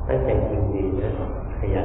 ตั้งใจจริงดีนะขยัน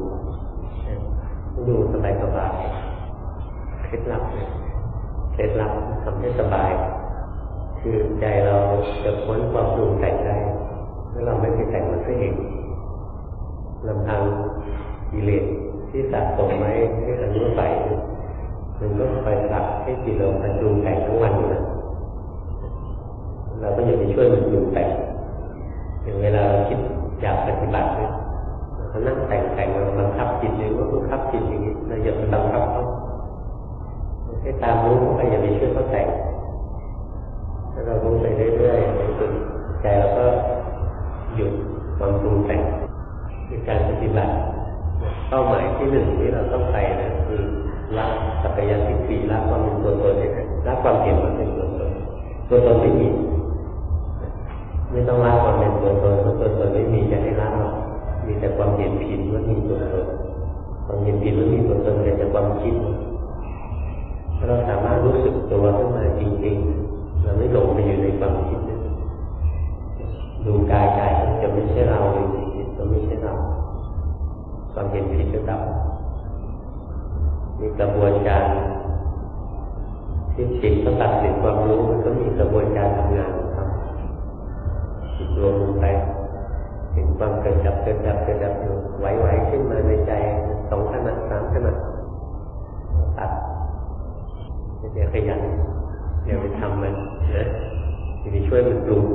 ดูสบายๆเคล็ดลับเลยเคล็ดลับทำให้สบายคือใจเราจะพ้นความปรุงแต่งได้เมื่อเราไม่ไปแต่งมันเองลำพังกิเลสที่สะสมไว้ให้อนุสัยมันก็คอยผลักให้จิตเราปรุงแต่งทั้งวันอยู่นะเราก็อย่าไปช่วยมันปรุงแต่งอย่างเวลาเราคิดอยากปฏิบัติเนี่ยเรานั่งแต่งเราบังคับจิตเลยว่าบังคับจิตอย่างนี้เราอย่าไปบังคับเขาให้ตามรู้ไปอย่าไปช่วยเขาแต่งถ้าเรารู้ไปเรื่อยๆในสุดใจเราก็หยุดความปรุงแต่งในการปฏิบัติเป้าหมายที่หนึ่งที่เราต้องไปนะคือละสักกายทิฏฐิละความเป็นตัวตนนี่นะละความเห็นว่าเป็นตัวตนตัวตนไม่มีไม่ต้องละความเป็นตัวตนตัวตนไม่มีจะให้ละหรอกมีแต่ความเห็นผิดว่ามีตัวตนความเห็นผิดว่ามีตัวตนเกิดจากความคิดถ้าเราสามารถรู้สึกตัวขึ้นมาจริงๆเราไม่หลงไปอยู่ในความคิดดูกายมันจะไม่ใช่เราเลยจิตก็ไม่ใช่เราความเห็นผิดก็ดับมีกระบวนการที่จิตก็ตัดสินความรู้มันก็มีกระบวนการทำงานครับจิตรวมลงไปเห็นความเกิดดับอยู่ไหวๆขึ้นมาในใจ2 ขณะ 3 ขณะตัดอย่าขยันอย่าไปทำมันนะอย่าไปช่วยมันปรุง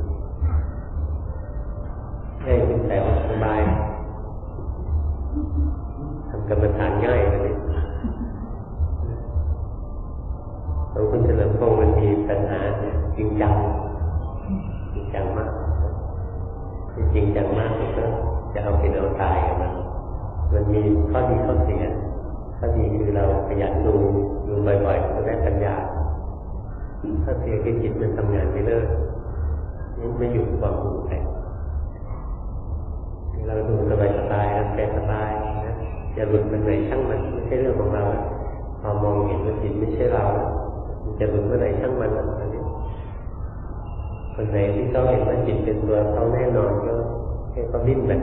ให้เป็นแต่สบายทำกรรมฐานง่ายเลยเราคุณเฉลิมพงษ์มันมีปัญหาจริงจังมากจริงจังมากก็จะเอาเป็นเอาตายมันมีข้อดีข้อเสียข้อดีคือเราขยันดูบ่อยๆก็ได้ปัญญาข้อเสียคือจิตมันทำงานไม่เลิกไม่หยุดความปรุงแต่งเราดูสบายๆใจสบายนะอย่าหลุดมันไหนช่างมันไม่ใช่เรื่องของเราพอมองเห็นว่าจิตไม่ใช่เราจะหลุดเมื่อไหร่ช่างมันอันนี้คนไหนที่เขาเห็นว่าจิตเป็นตัวเขาแน่นอนก็ให้เขาดิ้นไป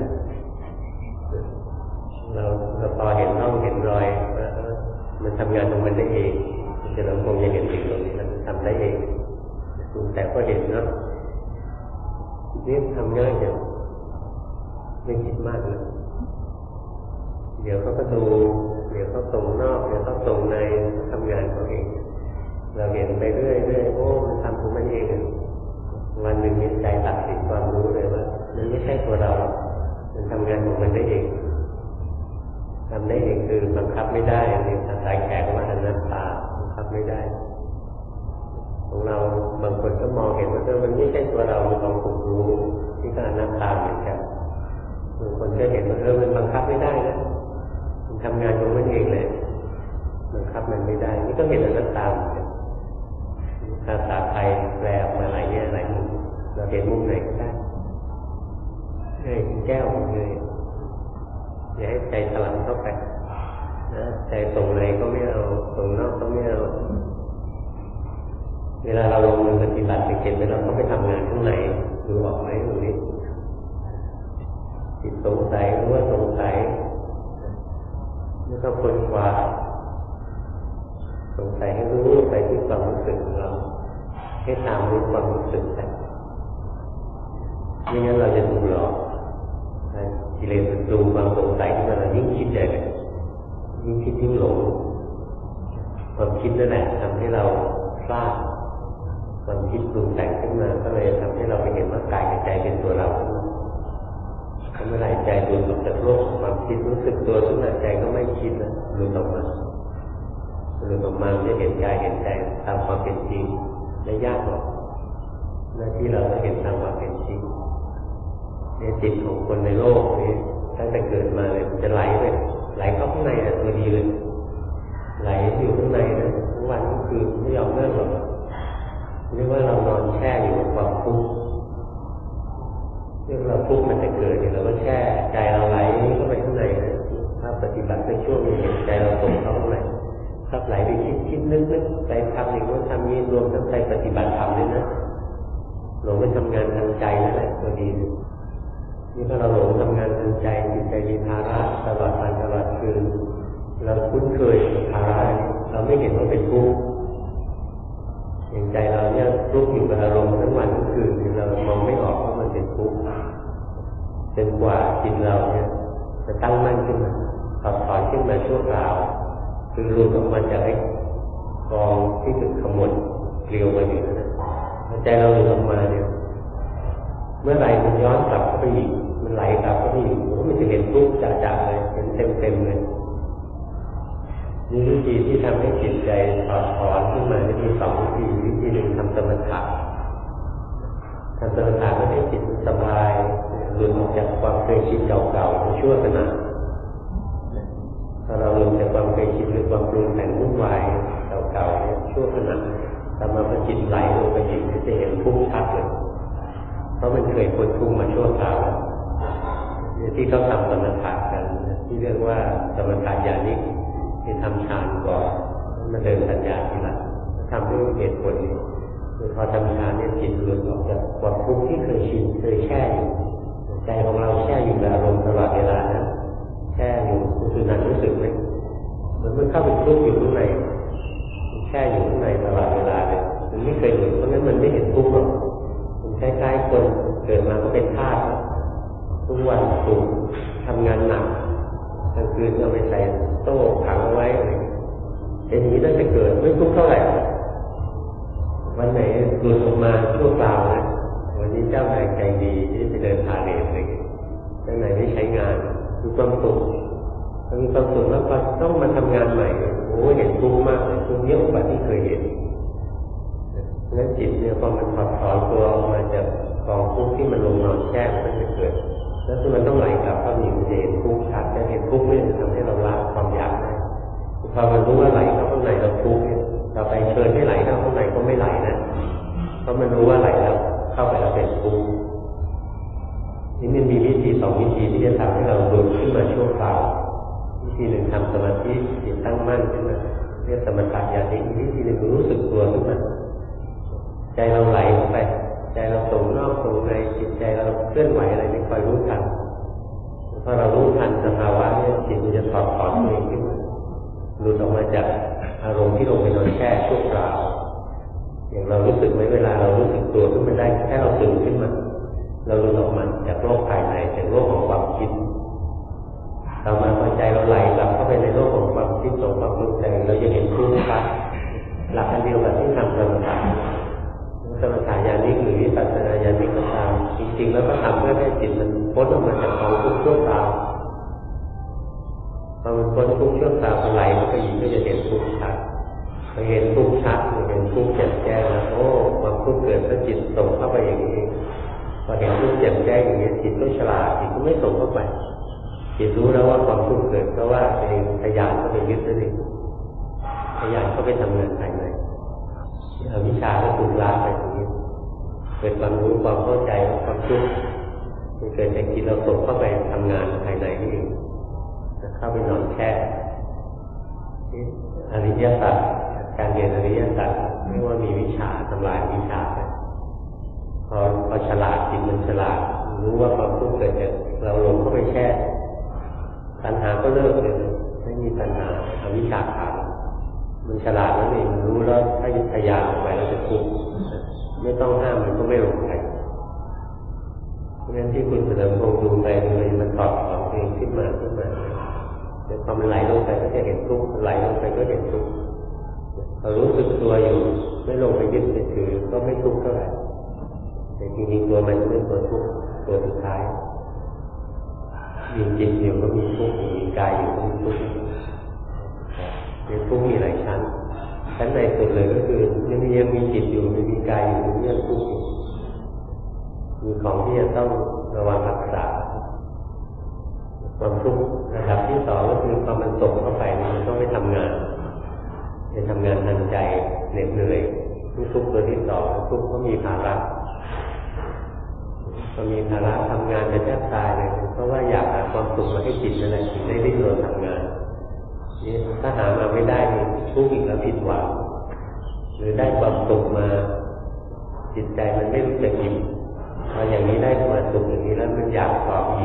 เราพอเห็นร่องเห็นรอยมันทำงานของมันได้เองจะเราคงจะเห็นสิ่งตรงนี้มันทำได้เองแต่ก็เห็นเนาะนี่ทำง่ายอย่างไม่คิดมากเลยเดี๋ยวเขาก็ดูเดี๋ยวเขาส่งนอกเดี๋ยวเขาส่งในทำงานเขาเองเราเห็นไปเรื่อยๆโอ้มันทำของมันเองวันหนึ่งมีใจตัดสินความรู้เลยว่ามันไม่ใช่ตัวเรามันทำงานของมันได้เองทำได้เองคือบังคับไม่ได้ในภาษาแขกว่าอนัตตาบังคับไม่ได้ของเราบางคนก็มองเห็นว่ามันไม่ใช่ตัวเรามันของผู้รู้ที่ก็อนัตตาเหมือนกันบางคนก็เห็นว่ามันบังคับไม่ได้นะมันทำงานของมันเองเลยบังคับมันไม่ได้นี่ก็เห็นอนัตตาเหมือนกันภาษาไทยแปลออกมาหลายแง่หลายมุมเราเห็นมุมไหนก็ได้ให้แก้วเลยอย่าให้ใจถลำเข้าไปนะใจตรงไหนก็ไม่เอาตรงนอกก็ไม่เอาเวลาเราลงมือปฏิบัติเห็นไหมเราต้องไปทำงานข้างในดูออกไหมตรงนี้จิตสงสัยรู้ว่าสงสัยแล้วก็ค้นคว้าสงสัยให้รู้ไปที่ความรู้สึกของเราให้ตามรู้ความรู้สึกไปไม่งั้นเราจะถูกหลอกกิเลสมันปรุงความสงสัยขึ้นมาเรายิ่งคิดใหญ่เลยยิ่งคิดยิ่งหลงความคิดนั่นแหละทำให้เราพลาดความคิดปรุงแต่งขึ้นมาก็เลยทำให้เราไปเห็นว่ากายกับใจเป็นตัวเราเมื่อไรใจหลุดออกจากโลกความคิดรู้สึกตัวขึ้นมาใจก็ไม่คิดนะหลุดออกมาจะเห็นกายเห็นใจตามความเป็นจริงไม่ยากหรอกหน้าที่เราต้องเห็นตามความเป็นจริงในจิตของคนในโลกนี้ตั้งแต่เกิดมาเลยมันจะไหลเข้าข้างในตัวดีเลยไหลอยู่ข้างในนะทั้งวันทั้งคืนไม่ยอมเลิกหรอกเรียกว่าเรานอนแช่อยู่กับความทุกข์เรื่องเราทุกข์มันจะเกิดเราก็แช่ใจเราไหลเข้าไปข้างในนะถ้าปฏิบัติในช่วงนี้เห็นใจเราตกเข้าข้างในถ้าไหลไปคิดนึกใจทำอย่างนั้นทำนี้รวมทั้งใจปฏิบัติธรรมเลยนะเราไม่ทำงานทางใจนั่นแหละตัวดีนี่ถ้าเราหลงทำงานทางใจจิตใจมีภาระตลอดวันตลอดคืนเราคุ้นเคยกับภาระเราไม่เห็นว่าเป็นทุกข์อย่างใจเราเนี่ยทุกข์อยู่กับอารมณ์ทั้งวันทั้งคืนเรามองไม่ออกว่ามันเป็นทุกข์จนกว่าจิตเราเนี่ยจะตั้งมั่นขึ้นมาถอดถอนขึ้นมาชั่วคราวคือหลุดออกมาจากไอ้กองที่ถูกขมวดเกลียวมาอยู่นั่นใจเราหลุดออกมาเนี่ยเมื่อไหร่มันย้อนกลับเข้าไปอีกมันไหลกลับเข้าไปอีกมันจะเห็นทุกข์จ่าๆเลยเห็นเต็มเลยนี่วิธีที่ทำให้จิตใจถอดถอนขึ้นมามีสองวิธีวิธีหนึ่งทำสมถะทำสมถะให้จิตสบายหลุดออกจากความเคยชินเก่าๆชั่วขณะถ้าเราหลุดจากความเคยชินหรือความปรุงแต่งวุ่นวายเก่าๆชั่วขณะแต่มาพอจิตไหลลงไปอีกจะเห็นทุกข์ชัดเลยเพราะมันเคยพ้นทุกข์มาชั่วคราวที่เขาทำสมถะกันที่เรียกว่าสมถะญาณิกที่ทำฌานก่อนมาเดินปัญญาทีหลังทำด้วยเหตุผลคือพอทำฌานเนี่ยจิตหลุดออกจากความทุกข์ที่เคยชินเคยแช่อยู่ใจของเราแช่อยู่ในอารมณ์ตลอดเวลานะแช่อยู่คือนั้นรู้สึกไหมมันเข้าไปทุกข์อยู่ข้างในแช่อยู่ข้างในตลอดเวลาเลยมันไม่เคยหลุดเพราะงั้นมันไม่เห็นทุกข์หรอกมันคล้ายๆคนเกิดมาก็เป็นทาสทุกวันถูกทำงานหนักกลางคืนเอาไปใส่โต๊ะขังเอาไว้อย่างนี้น่าจะเกิดไม่ทุกข์เท่าไหร่วันไหนหลุดออกมาชั่วคราวนะวันนี้เจ้านายใจดีที่จะเดินพาเหรดเลยเจ้านายไม่ใช้งานมีความสุขมีความสุขแล้วก็ต้องมาทำงานใหม่โอ้เห็นทุกข์มากเลยทุกข์เยอะกว่าที่เคยเห็นงั้นจิตเนี่ยพอมันถอดถอนตัวออกมาจากกองทุกข์ที่มันลงนอนแช่มันจะเกิดแล้วที่มันต้องไหลกลับเข้ามีเห็นทุกข์ชัดแต่เห็นทุกข์นี่จะทำให้เราละความอยากได้พอมันรู้ว่าไหลเข้าข้างในเราทุกข์เนี่ยเราไปเชิญให้ไหลเข้าข้างในก็ไม่ไหลนะเพราะมันรู้ว่าไหลแล้วเข้าไปเราเป็นทุกข์นี่มันมีวิธีสองวิธีที่จะทำให้เราหลุดขึ้นมาชั่วคราววิธีหนึ่งทำสมาธิจิตตั้งมั่นขึ้นมาเรียกสมถะญาณิกวิธีหนึ่งรู้สึกตัวขึ้นมาใจเราไหลเข้าไปใจเราส่งนอกส่งในจิตใจเราเคลื่อนไหวอะไรไม่คอยรู้ทันพอเรารู้ทันสภาวะนี้จิตมันจะถอดถอนตัวเองขึ้นมาหลุดออกมาจากอารมณ์ที่ลงไปนอนแช่ชั่วคราวอย่างเรารู้สึกไหมเวลาเรารู้สึกตัวขึ้นมาได้แค่เราตื่นขึ้นมาเราหลุดออกมาจากโลกภายในจากโลกของความคิดเรามาพอใจเราไหลกลับเข้าไปในโลกของความคิดของความรู้ใจเราจะเห็นทุกข์ชัดหลักอันเดียวกับที่ทำสมถะสมถะญาณิกหรือวิปัสสนาญาณิกก็ตามจริงๆแล้วก็ทำเพื่อให้จิตมันพ้นออกมาจากกองทุกข์ชั่วคราวพอมันพ้นทุกข์ชั่วคราวไหลเข้าไปอีกก็จะเห็นทุกข์ชัดพอเห็นทุกข์ชัดเห็นทุกข์แจ่มแจ้งแล้วโอ้ความทุกข์เกิดเพราะจิตส่งเข้าไปอย่างนี้พอเห็นทุกข์แจ่มแจ้งอย่างนี้จิตก็ฉลาดจิตก็ไม่ส่งเข้าไปจิตรู้แล้วว่าความทุกข์เกิดเพราะว่าเป็นทะยานเข้าไปยึดนั่นเองทะยานเข้าไปทำงานภายในอวิชชาก็ถูกล้างไปตรงนี้เกิดความรู้ความเข้าใจความทุกข์มันเกิดจากจิตเราส่งเข้าไปทำงานภายในนี่เองเข้าไปนอนแช่อริยสัจการเรียนอริยสัจไม่ว่ามีวิชาทำลายวิชาพอฉลาดจิตมันฉลาดรู้ว่าความทุกข์เกิดจากเราหลงเข้าไปแช่ปัญหาก็เลิกเลยไม่มีปัญหาอวิชชาขาดมันฉลาดแล้วนี่มันรู้แล้วถ้ายึดทะยานออกไปแล้วจะทุกข์ไม่ต้องห้ามมันก็ไม่หลงไปเพราะฉะนั้นที่คุณเสนอพงดูไปเลยมันตอบของเองขึ้นมาแต่พอมันไหลลงไปก็จะเห็นทุกข์ไหลลงไปก็เห็นทุกข์เรารู้สึกตัวอยู่ไม่ลงไปยึดไปถือก็ไม่ทุกข์เท่าไหร่แต่จริงๆตัวมันเป็นตัวทุกข์ตัวสุดท้ายมีจิตอยู่ก็มีทุกข์มีกายอยู่ก็มีทุกข์ในทุกข์มีหลายชั้นในสุดเลยก็คือยังมีจิตอยู่มีกายอยู่มีเรื่องทุกข์มีของที่จะต้องระวังรักษาความทุกข์ระดับที่สองก็คือความมันตกเข้าไปมันต้องไปทำงานทางใจเหน็ดเหนื่อยทุกข์ตัวที่สองทุกข์ก็มีภาระพอมีภาระทำงานจะแทบตายเลยเพราะว่าอยากหาความสุขมาให้จิตนั่นแหละจิตได้ดิ้นรนทำงานนี่ถ้าหามาไม่ได้ทุกข์อีกแล้วผิดหวังหรือได้ความสุขมาจิตใจมันไม่รู้จักอิ่มพออย่างนี้ได้ความสุขอย่างนี้แล้วมันอยากต่อ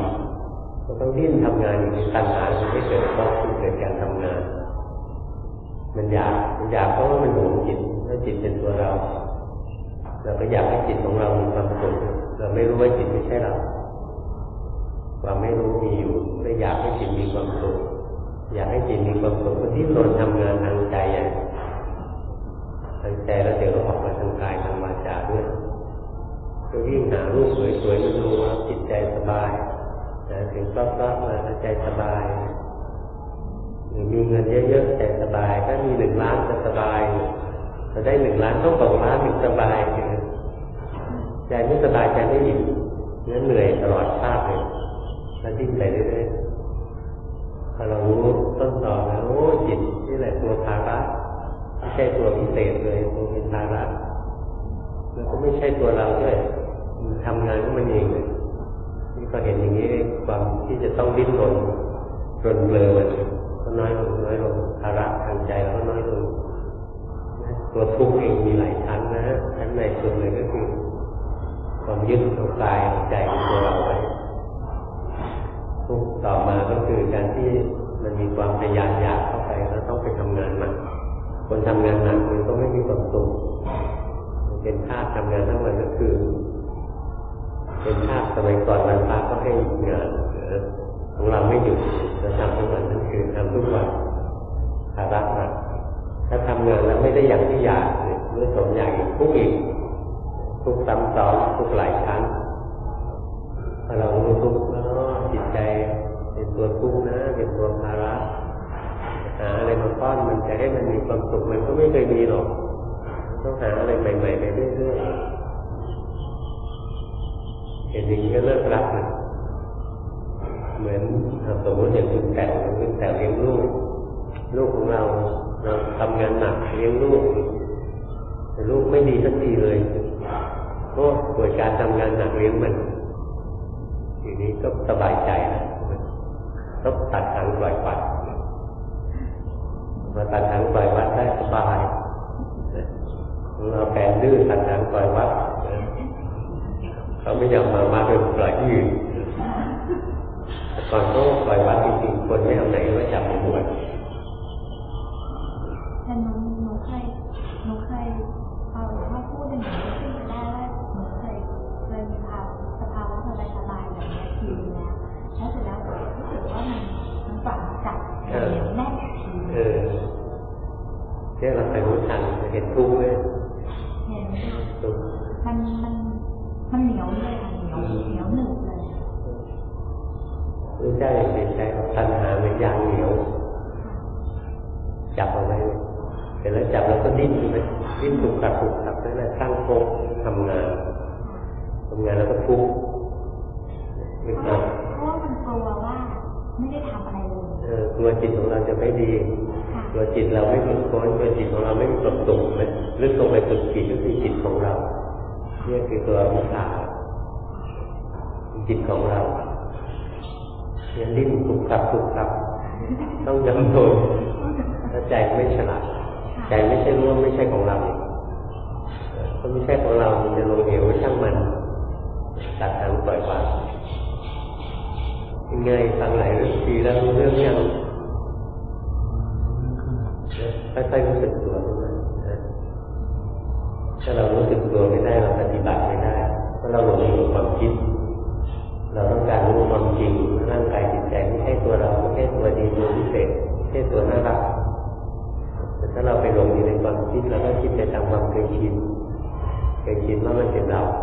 ดิ้นทำงานอยู่ในตัณหามันไม่เกิดเพราะมันเกิดการทำงานมันอยากเพราะว่ามันหวงจิตแล้วจิตเป็นตัวเราก็อยากให้จิตของเรามีความสุขเราไม่รู้ว่าจิตไม่ใช่เราความไม่รู้มีอยู่เลยอยากให้จิตมีความสุขอยากให้จิตมีความสุขก็ดิ้นรนทำงานทางใจทางใจแล้วเดี๋ยวก็ออกมาทางกายทางวาจาด้วยก็วิ่งหารูปสวยๆมาดูว่าจิตใจสบายถึงรอบๆมาใจสบายหรือมีเงินเยอะๆใจสบายถ้ามี1 ล้านจะสบายถ้าได้1 ล้านต้อง2 ล้านถึงสบายใจไม่สบายใจไม่อิ่มเหนื่อยตลอดชาติเลยแล้วดิ้นไปเรื่อยๆพอเรารู้ต้นตอแล้วโอ้จิตนี่แหละตัวภาระไม่ใช่ตัวพิเศษเลยตัวเป็นภาระแล้วก็ไม่ใช่ตัวเราด้วยทำงานของมันเองเลยนี่ก็เห็นอย่างนี้ความที่จะต้องดิ้นรนเบลอมันก็น้อยลงภาระทางใจเราก็น้อยลงตัวทุกข์เองมีหลายชั้นนะชั้นในสุดเลยก็คือความยึดตัวกายใจของตัวเราไปทุกข์ต่อมาก็คือการที่มันมีความทะยานอยากเข้าไปแล้วต้องไปทำงานหนักคนทำงานหนักมันก็ไม่มีความสุขเป็นทาสทำงานทั้งวันก็คือเป็นทาสสมัยก่อนวันพระก็ให้งานของเราไม่หยุดเราทำทั้งวันทั้งคืนทำทุกวันภาระหนักถ้าทำงานแล้วไม่ได้อย่างที่อยากเมื่อสมอยากอีกทุกข์อีกทุกข์ซ้ำซ้อนทุกข์หลายครั้งพอเรารู้ทุกข์แล้วจิตใจเป็นตัวทุกข์นะเป็นตัวภาระหาอะไรมาป้อนมันจะให้มันมีความสุขมันก็ไม่เคยมีหรอกต้องหาอะไรใหม่ๆไปเรื่อยๆเห็นอย่างนี้ก็เลิกรักเลยเหมือนสมมติอย่างคุณแต่เลี้ยงลูกของเราทำงานหนักเลี้ยงลูกแต่ลูกไม่ดีสักทีเลยก็เกิดการทำงานหนักเลี้ยงมันทีนี้ก็สบายใจนะต้องตัดหางปล่อยวัดมาตัดหางปล่อยวัดได้สบายเราแฟนดื้อตัดหางปล่อยวัดเขาไม่ยอมมาเป็นปล่อยอื่นก่อนก็ปล่อยวัดจริงๆคนไม่เอาไหนว่าจับมาบวชแต่หนูเคยเอาถ้าพูดอย่างนี้ขึ้นไปได้ว่าหนูเคยมีสภาวะสบายๆแบบนี้ทีแล้วเสร็จแล้วรู้สึกว่ามันฝังจับแน่นทีที่เราไปรู้ทันเห็นทุกข์เลยเห็นทุกข์มันเหนียวเลยเหนียวหนึบเลยรู้ใจเห็นใจตัณหาเป็นยางเหนียวจับเอาไว้เสร็จแล้วจับแล้วก็ดิ้นไปดิ้นถูกขัดนั่นแหละตั้งโคกทำงานแล้วก็ทุกข์เพราะว่ามันกลัวว่าไม่ได้ทำอะไรเลยกลัวจิตของเราจะไม่ดีกลัวจิตเราไม่หลุดพ้นกลัวจิตของเราไม่มีความสุขลึกลงไปสุดจิตก็คือจิตของเรานี่คือตัววิชาจิตของเราเนี่ยดิ้นถูกขัดต้องยอมทนถ้าใจไม่ฉลาดใจไม่ใช่รู้ว่าไม่ใช่ของเราถ้าไม่ใช่ของเรามันจะลงเหวช่างมันตัดทางปล่อยวางยังไงฟังหลายเรื่องทีแล้วรู้เรื่องยังค่อยๆรู้สึกตัวถ้าเรารู้สึกตัวไม่ได้เราปฏิบัติไม่ได้เพราะเราหลงอยู่กับความคิดเราต้องการรู้ความจริงร่างกายจิตใจไม่ใช่ตัวเราไม่ใช่ตัวดีตัวพิเศษไม่ใช่ตัวน่ารักแต่ถ้าเราไปหลงอยู่ในความคิดเราก็คิดไปตามความเคยชินว่ามันเป็นเรา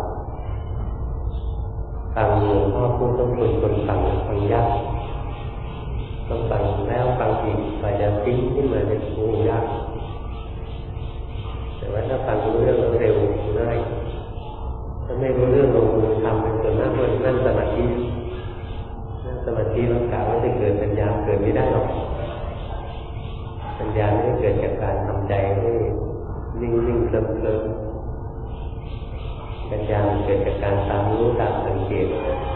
ฟังหลวงพ่อพูดต้องคนฟังยากต้องฟังแล้วฟังอีกไปจะติ้งขึ้นมาเป็นโอ้ยากแต่ว่าถ้าฟังรู้เรื่องเร็วง่ายถ้าไม่รู้เรื่องลงมือทำเป็นส่วนมากมันนั่งสมาธิแล้วกล่าวว่าจะเกิดปัญญาเกิดไม่ได้หรอกปัญญาไม่เกิดจากการทำใจให้นิ่งๆเคลิ้มปัญญาเกิดจากการตามรู้ตามสังเกต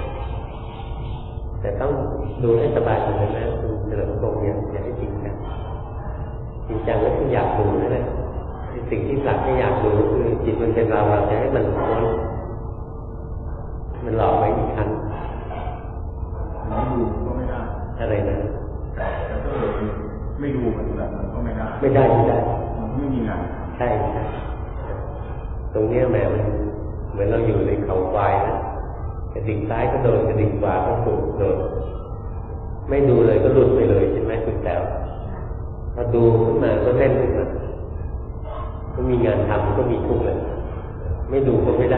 แต่ต้องดูให้สบายอยู่นะคุณเฉลิมพงษ์อย่าให้จริงจังแล้วคืออยากดูนั่นแหละสิ่งที่หลักให้อยากดูคือจิตมันเป็นเราจะให้มันพ้นมันหลอกไว้อีกครั้งดูก็ไม่ได้อะไรนะแต่ถ้าเกิดไม่ดูมันแบบมันก็ไม่ได้มันไม่มีงานใช่ตรงนี้แหมมันเหมือนเราอยู่ในเขาควายนะกระดิ่งซ้ายก็โดนกระดิ่งขวาก็ถูกโดนไม่ดูเลยก็หลุดไปเลยใช่ไหมคุณแต้วถ้าดูขึ้นมาก็เล่นขึ้นมาก็มีงานทำก็มีทุกข์เลยไม่ดูก็ไม่ได้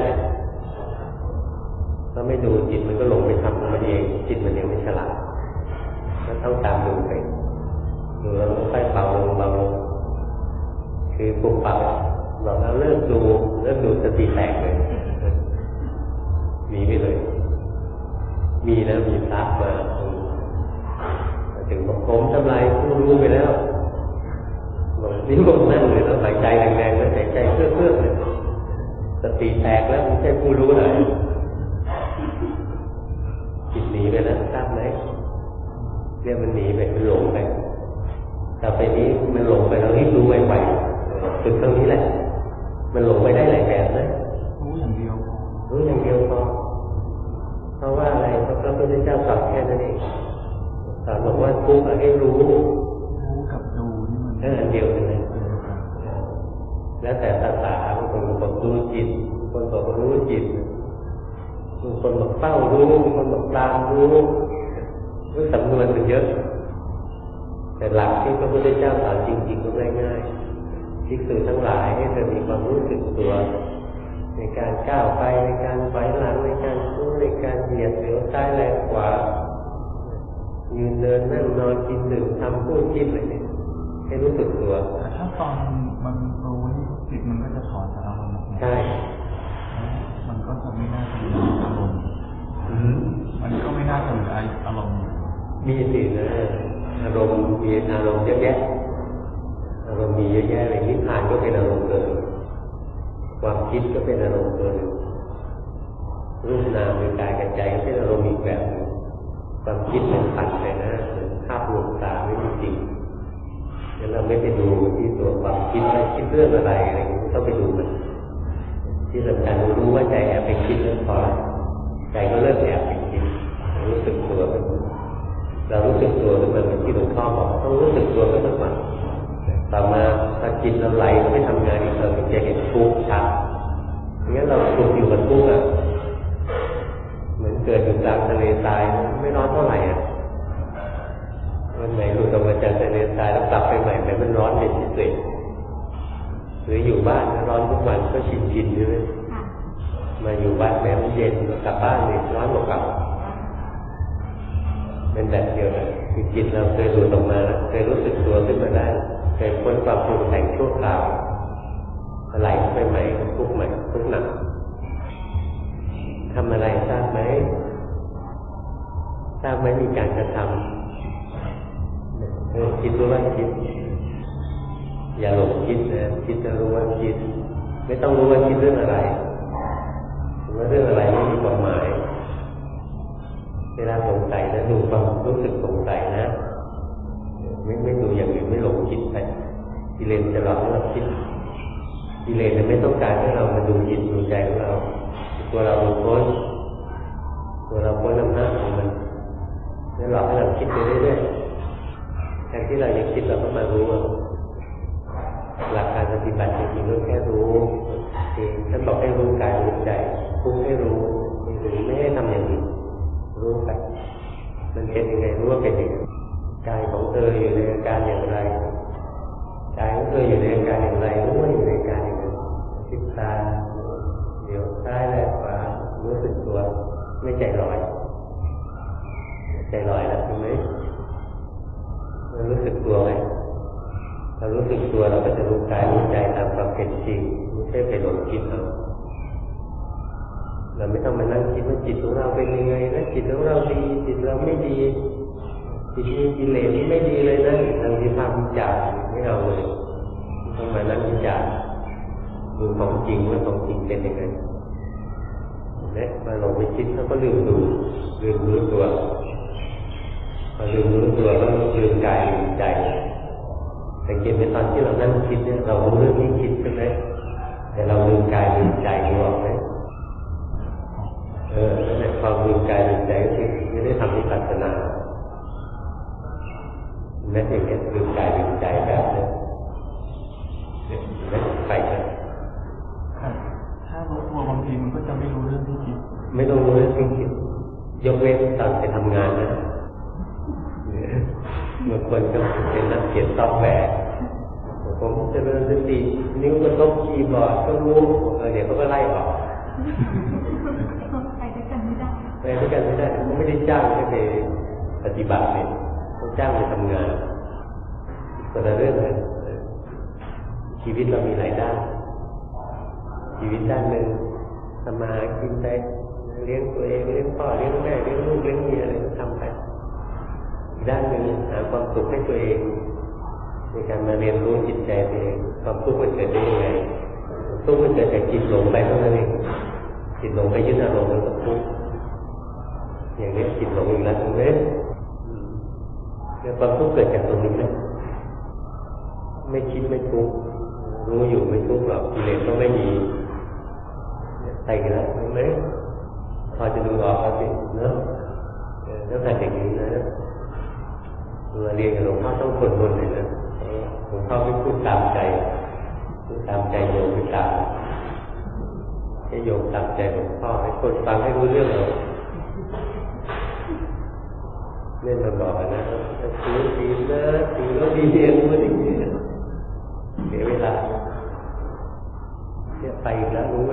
ถ้าไม่ดูจิตมันก็หลงไปทำมันเองจิตมันยังไม่ฉลาดก็ต้องตามดูไปดูแล้วค่อยเบาลงคือปลุกปรับบอกแล้วเลิกดูสติแตกเลยหนีไปเลยมีนะมีพระมาถึงบอกผมทำลายผู้รู้ไปแล้วบอกนี่บอกนั่งเลยแล้วหายใจแรงๆแล้วหายใจเพื่อเลยสติแตกแล้วไม่ใช่ผู้รู้เลยจิตหนีไปแล้วทราบไหมเนี่ยมันหนีไปมันหลงไปต่อไปนี้มันหลงไปเรารีบรู้ไวๆฝึกตรงนี้แหละมันหลงไปได้หลายแบบนะรู้อย่างเดียวพอเพราะว่าอะไรเพราะพระพุทธเจ้าสอนแค่นั้นเองสอนบอกว่าทุกข์ให้รู้กับดูนี่มันอันเดียวกันเลยแล้วแต่ภาษาบางคนบอกรู้จิตบางคนบอกรู้จิตบางคนบอกเฝ้ารู้บางคนบอกตามรู้สำนวนมันเยอะแต่หลักที่พระพุทธเจ้าสอนจริงๆก็ง่ายๆภิกษุทั้งหลายให้เธอมีความรู้สึกตัวในการก้าวไปในการถอยหลังในการสู้ในการเหยียดเหลียวซ้ายแลขวายืนเดินนั่งนอนกินดื่มทำพูดคิดอะไรเนี่ยให้รู้สึกตัวแต่ถ้าตอนมันรู้นี่จิตมันก็จะถอนจากอารมณ์ใช่มันก็จะไม่น่าจะมีอารมณ์มันก็ไม่น่าจะมีอารมณ์มีสินะอารมณ์มีอารมณ์เยอะแยะอารมณ์มีเยอะแยะเลยนิพพานก็เป็นอารมณ์เกินความคิดก็เป็นอารมณ์เกินรูปนามในกายกับใจก็เป็นอารมณ์อีกแบบความคิดเป็นฝันไปนะภาพลวงตาไม่มีจริงงั้นเราไม่ไปดูที่ตัวความคิดว่าคิดเรื่องอะไรต้องไปดูมันที่สำคัญรู้ว่าใจแอบไปคิดแล้วพอใจก็เริ่มแอบไปคิดรู้สึกตัวเรารู้สึกตัวขึ้นมาเหมือนที่หลวงพ่อบอกต้องรู้สึกตัวขึ้นมาต่อมาถ้าจิตเราไหลก็ไม่ทำงานอีกเราถึงจะเห็นทุกข์ชัดงั้นเราฝึกอยู่กับทุกข์เหมือนเกิดอยู่กลางทะเลทรายไม่ร้อนเท่าไหร่วันไหนหลุดออกมาจากทะเลทรายแล้วกลับไปใหม่แต่มันร้อนเป็นพิเศษหรืออยู่บ้านร้อนทุกวันก็ชินใช่ไหมมาอยู่บ้านแม้มันเย็นกลับบ้านเลยร้อนกว่าเก่าเป็นแบบเดียวกันคือจิตเราเคยหลุดออกมาเคยรู้สึกตัวขึ้นมาได้เคยพ้นความปรุงแต่งชั่วคราวไหลไปใหม่ทุกข์ใหม่ทุกข์หนักทำอะไรทราบไหมมีการกระทำคิดรู้ว่าคิดอย่าหลงคิดนะคิดจะรู้ว่าคิดไม่ต้องรู้ว่าคิดเรื่องอะไรว่าเรื่องอะไรไม่มีความหมายเวลาสงสัยนะดูความรู้สึกสงสัยนะไม่ดูอย่างอื่นไม่หลงคิดไปกิเลสจะหลอกให้เราคิดกิเลสไม่ต้องการให้เรามาดูจิตดูใจของเราตัวเราพ้นอำนาจของมันแล้วหลอกให้เราคิดไปเรื่อยๆแทนที่เราจะคิดเราก็มารู้หลักการปฏิบัติจริงๆก็แค่รู้ท่านบอกให้รู้กายรู้ใจทุกให้รู้ไม่ให้ทำอย่างอื่นรู้ไปมันเป็นยังไงรู้ว่าเป็นยังไงกายของเธออยู่ในอาการอย่างไรใจของเธออยู่ในอาการอย่างไรรู้ว่าอยู่ในอาการอย่างไรคิดตาเดี๋ยวซ้ายและขวารู้สึกตัวไม่ใจลอยแล้วใช่ไหมเรารู้สึกตัวไหมเรารู้สึกตัวเราก็จะรู้กายรู้ใจตามความเป็นจริงไม่ใช่ไปหลงคิดเอาเราไม่ต้องมานั่งคิดว่าจิตของเราเป็นยังไงนะจิตของเราดีจิตเราไม่ดีจิตมีกิเลสไม่ดีเลยนะเราที่ภาพวิจารณ์ไม่เอาเลยต้องมานั่งวิจารณ์ดูของจริงว่าของจริงเป็นยังไงเนี่ยมาลงไปคิดแล้วก็ลืมรู้ตัวพอลืมรู้ตัวแล้วลืมกายลืมใจแต่เก็บไว้ตอนที่เรานั่งคิดเนี่ยเรารู้เรื่องที่คิดใช่ไหมแต่เราลืมกายลืมใจรู้ออกไหมนั่นแหละความลืมกายลืมใจก็คือไม่ได้ทำวิปัสสนาอย่างนี้ลืมกายลืมใจแบบนี้ไม่ไปกันถ้ารู้ตัวบางทีมันก็จะไม่รู้เรื่องที่คิดไม่ต้องรู้เรื่องที่คิดยกเว้นตอนไปทำงานนะบางคนก็เป็นนักเขียนซอฟต์แวร์ผมจะเริ่มสตินิ้วกระทบคีย์บอร์ดก็รู้เดี๋ยวเขาก็ไล่ออกไปด้วยกันไม่ได้ไปด้วยกันไม่ได้เขาไม่ได้จ้างให้ไปปฏิบัติเลยเขาจ้างไปทำงานคนละเรื่องเลยชีวิตเรามีหลายด้านชีวิตด้านหนึ่งทำมากินไปเลี้ยงตัวเองเลี้ยงพ่อเลี้ยงแม่เลี้ยงลูกเลี้ยงเมียอะไรก็ทำไปอีกด้านหนึ่งหาความสุขให้ตัวเองในการมาเรียนรู้จิตใจตัวเองความทุกข์มันเกิดได้ยังไงทุกข์มันเกิดจากจิตหลงไปเท่านั้นเองจิตหลงไปยึดอารมณ์มันก็ทุกข์อย่างนี้จิตหลงอีกแล้วตรงนี้ความทุกข์เกิดจากตรงนี้นะไม่คิดไม่ทุกข์รู้อยู่ไม่ทุกข์หรอกกิเลสก็ไม่มีไปกันแล้วไหมพอจะดูออกแล้วสิเนอะแล้วแต่อย่างนี้นะเราเรียนกับหลวงพ่อต้องคนเลยนะหลวงพ่อไม่พูดตามใจพูดตามใจโยมไม่ตามให้โยมตามใจหลวงพ่อให้คนฟังให้รู้เรื่องเราเล่นมาบอกนะถือศีลนะถือแล้วดีเรียนรู้สิ่งนี้เสียเวลาเนี่ยไปอีกแล้วรู้ไหม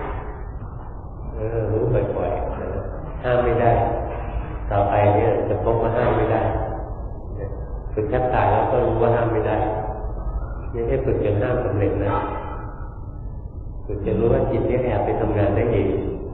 รู้บ่อยๆห้ามไม่ได้ต่อไปเนี่ยจะพบว่าห้ามไม่ได้ฝึกแทบตายแล้วก็รู้ว่าห้ามไม่ได้ไม่ใช่ฝึกจนห้ามสำเร็จนะฝึกจะรู้ว่าจิตเนี่ยแอบไปทำงานได้เอง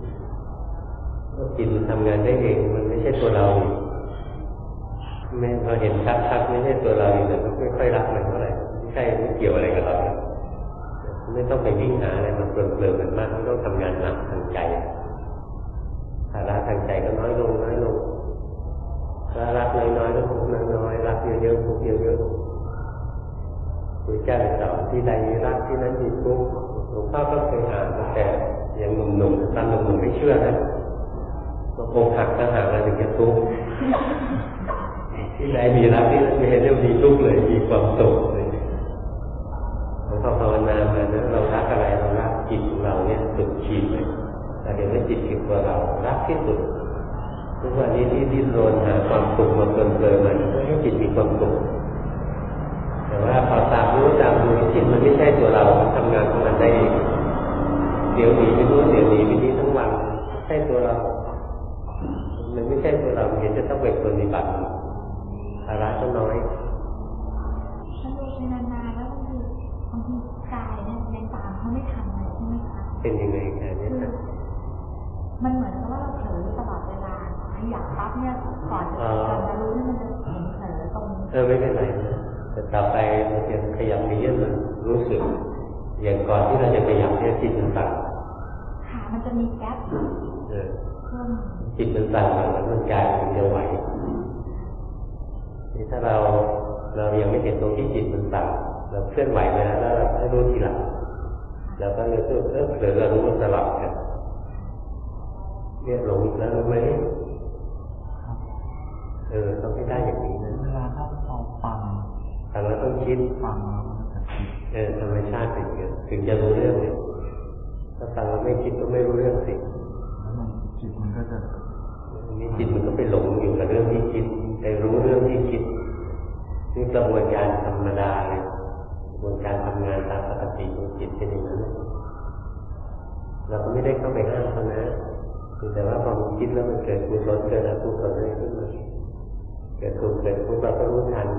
จิตมันทำงานได้เองมันไม่ใช่ตัวเราไม่เราเห็นชัดๆไม่ใช่ตัวเราแต่ก็ไม่ค่อยรักมันเท่าไหร่ไม่ใช่ไม่เกี่ยวอะไรกับเราไม่ต้องไปวิ่งหาอะไรมันเปลืองๆกันมากไม่ต้องทำงานหนักทางใจภาระทางใจก็น้อยลงน้อยลงถ้ารักน้อยๆก็ทุกข์น้อยๆรักเยอะๆทุกข์เยอะๆพระเจ้าสอนที่ใดมีรักที่นั้นมีทุกข์หลวงพ่อก็เคยอ่านแต่ยังหนุ่มๆตอนหนุ่มๆไม่เชื่อนะอกหักต่างหากอะไรถึงจะทุกข์ที่ใดมีรักที่นั้นไม่เห็นจะมีทุกข์เลยมีความสุขเลยหลวงพ่อภาวนามานะเรารักอะไรเรารักจิตของเราเนี่ยสุดขีดเลยเราเห็นว่าจิตคือตัวเรารักที่สุดทุกวันนี้ที่ดิ้นรนหาความสุขมาเกินมันเพื่อให้จิตมีความสุขแต่ว่าพอตามรู้จิตมันไม่ใช่ตัวเราทำงานของมันได้เองเดี๋ยวหนีไปรู้เดี๋ยวหนีไปนี้ทั้งวันไม่ใช่ตัวเรามันไม่ใช่ตัวเราเห็นจะต้องเป็นปฏิบัติภาระก็น้อยถ้าดูไปนานๆแล้วบางทีกายเนี่ยยังตามเขาไม่ทันเลยใช่ไหมคะเป็นยังไงกันเนี่ยมันเหมือนกับว่าเราเผลอตลอดเวลาขยับปั๊บเนี่ยก่อนจะรู้นี่มันจะเห็นเผลอตรงไม่เป็นไรนะแต่ต่อไปมันจะขยับไปเยอะมันรู้สึกอย่างก่อนที่เราจะขยับเนี่ยจิตมันสั่นค่ะมันจะมีแก๊ปจิตมันสั่นแล้วมันกายมันจะไหวนี่ถ้าเรายังไม่เห็นตรงที่จิตมันสั่นเราเคลื่อนไหวไปแล้วเราให้รู้ทีหลังแล้วก็รู้สึกเผลอเรารู้ตลอดกันเนี่ยหลงอีกแล้วรู้ไหมต้องให้ได้อย่างนี้นะเวลาถ้าเราฟังแล้วต้องคิดฟังธรรมชาติเป็นอย่างนี้ถึงจะรู้เรื่องเนี่ยถ้าฟังแล้วไม่คิดก็ไม่รู้เรื่องสิจิตมันก็จะนี่จิตมันก็ไปหลงอยู่กับเรื่องที่คิดไปรู้เรื่องที่คิดนี่กระบวนการธรรมดาเลยกระบวนการทำงานตามปกติของจิตเป็นอย่างนั้นเราก็ไม่ได้เข้าไปห้ามเขานะแต่ว่าพอมันคิดแล้วมันเกิดกุศลเกิดอกุศลอะไรขึ้นมาเกิดสุขเกิดทุกข์เราก็รู้ทัน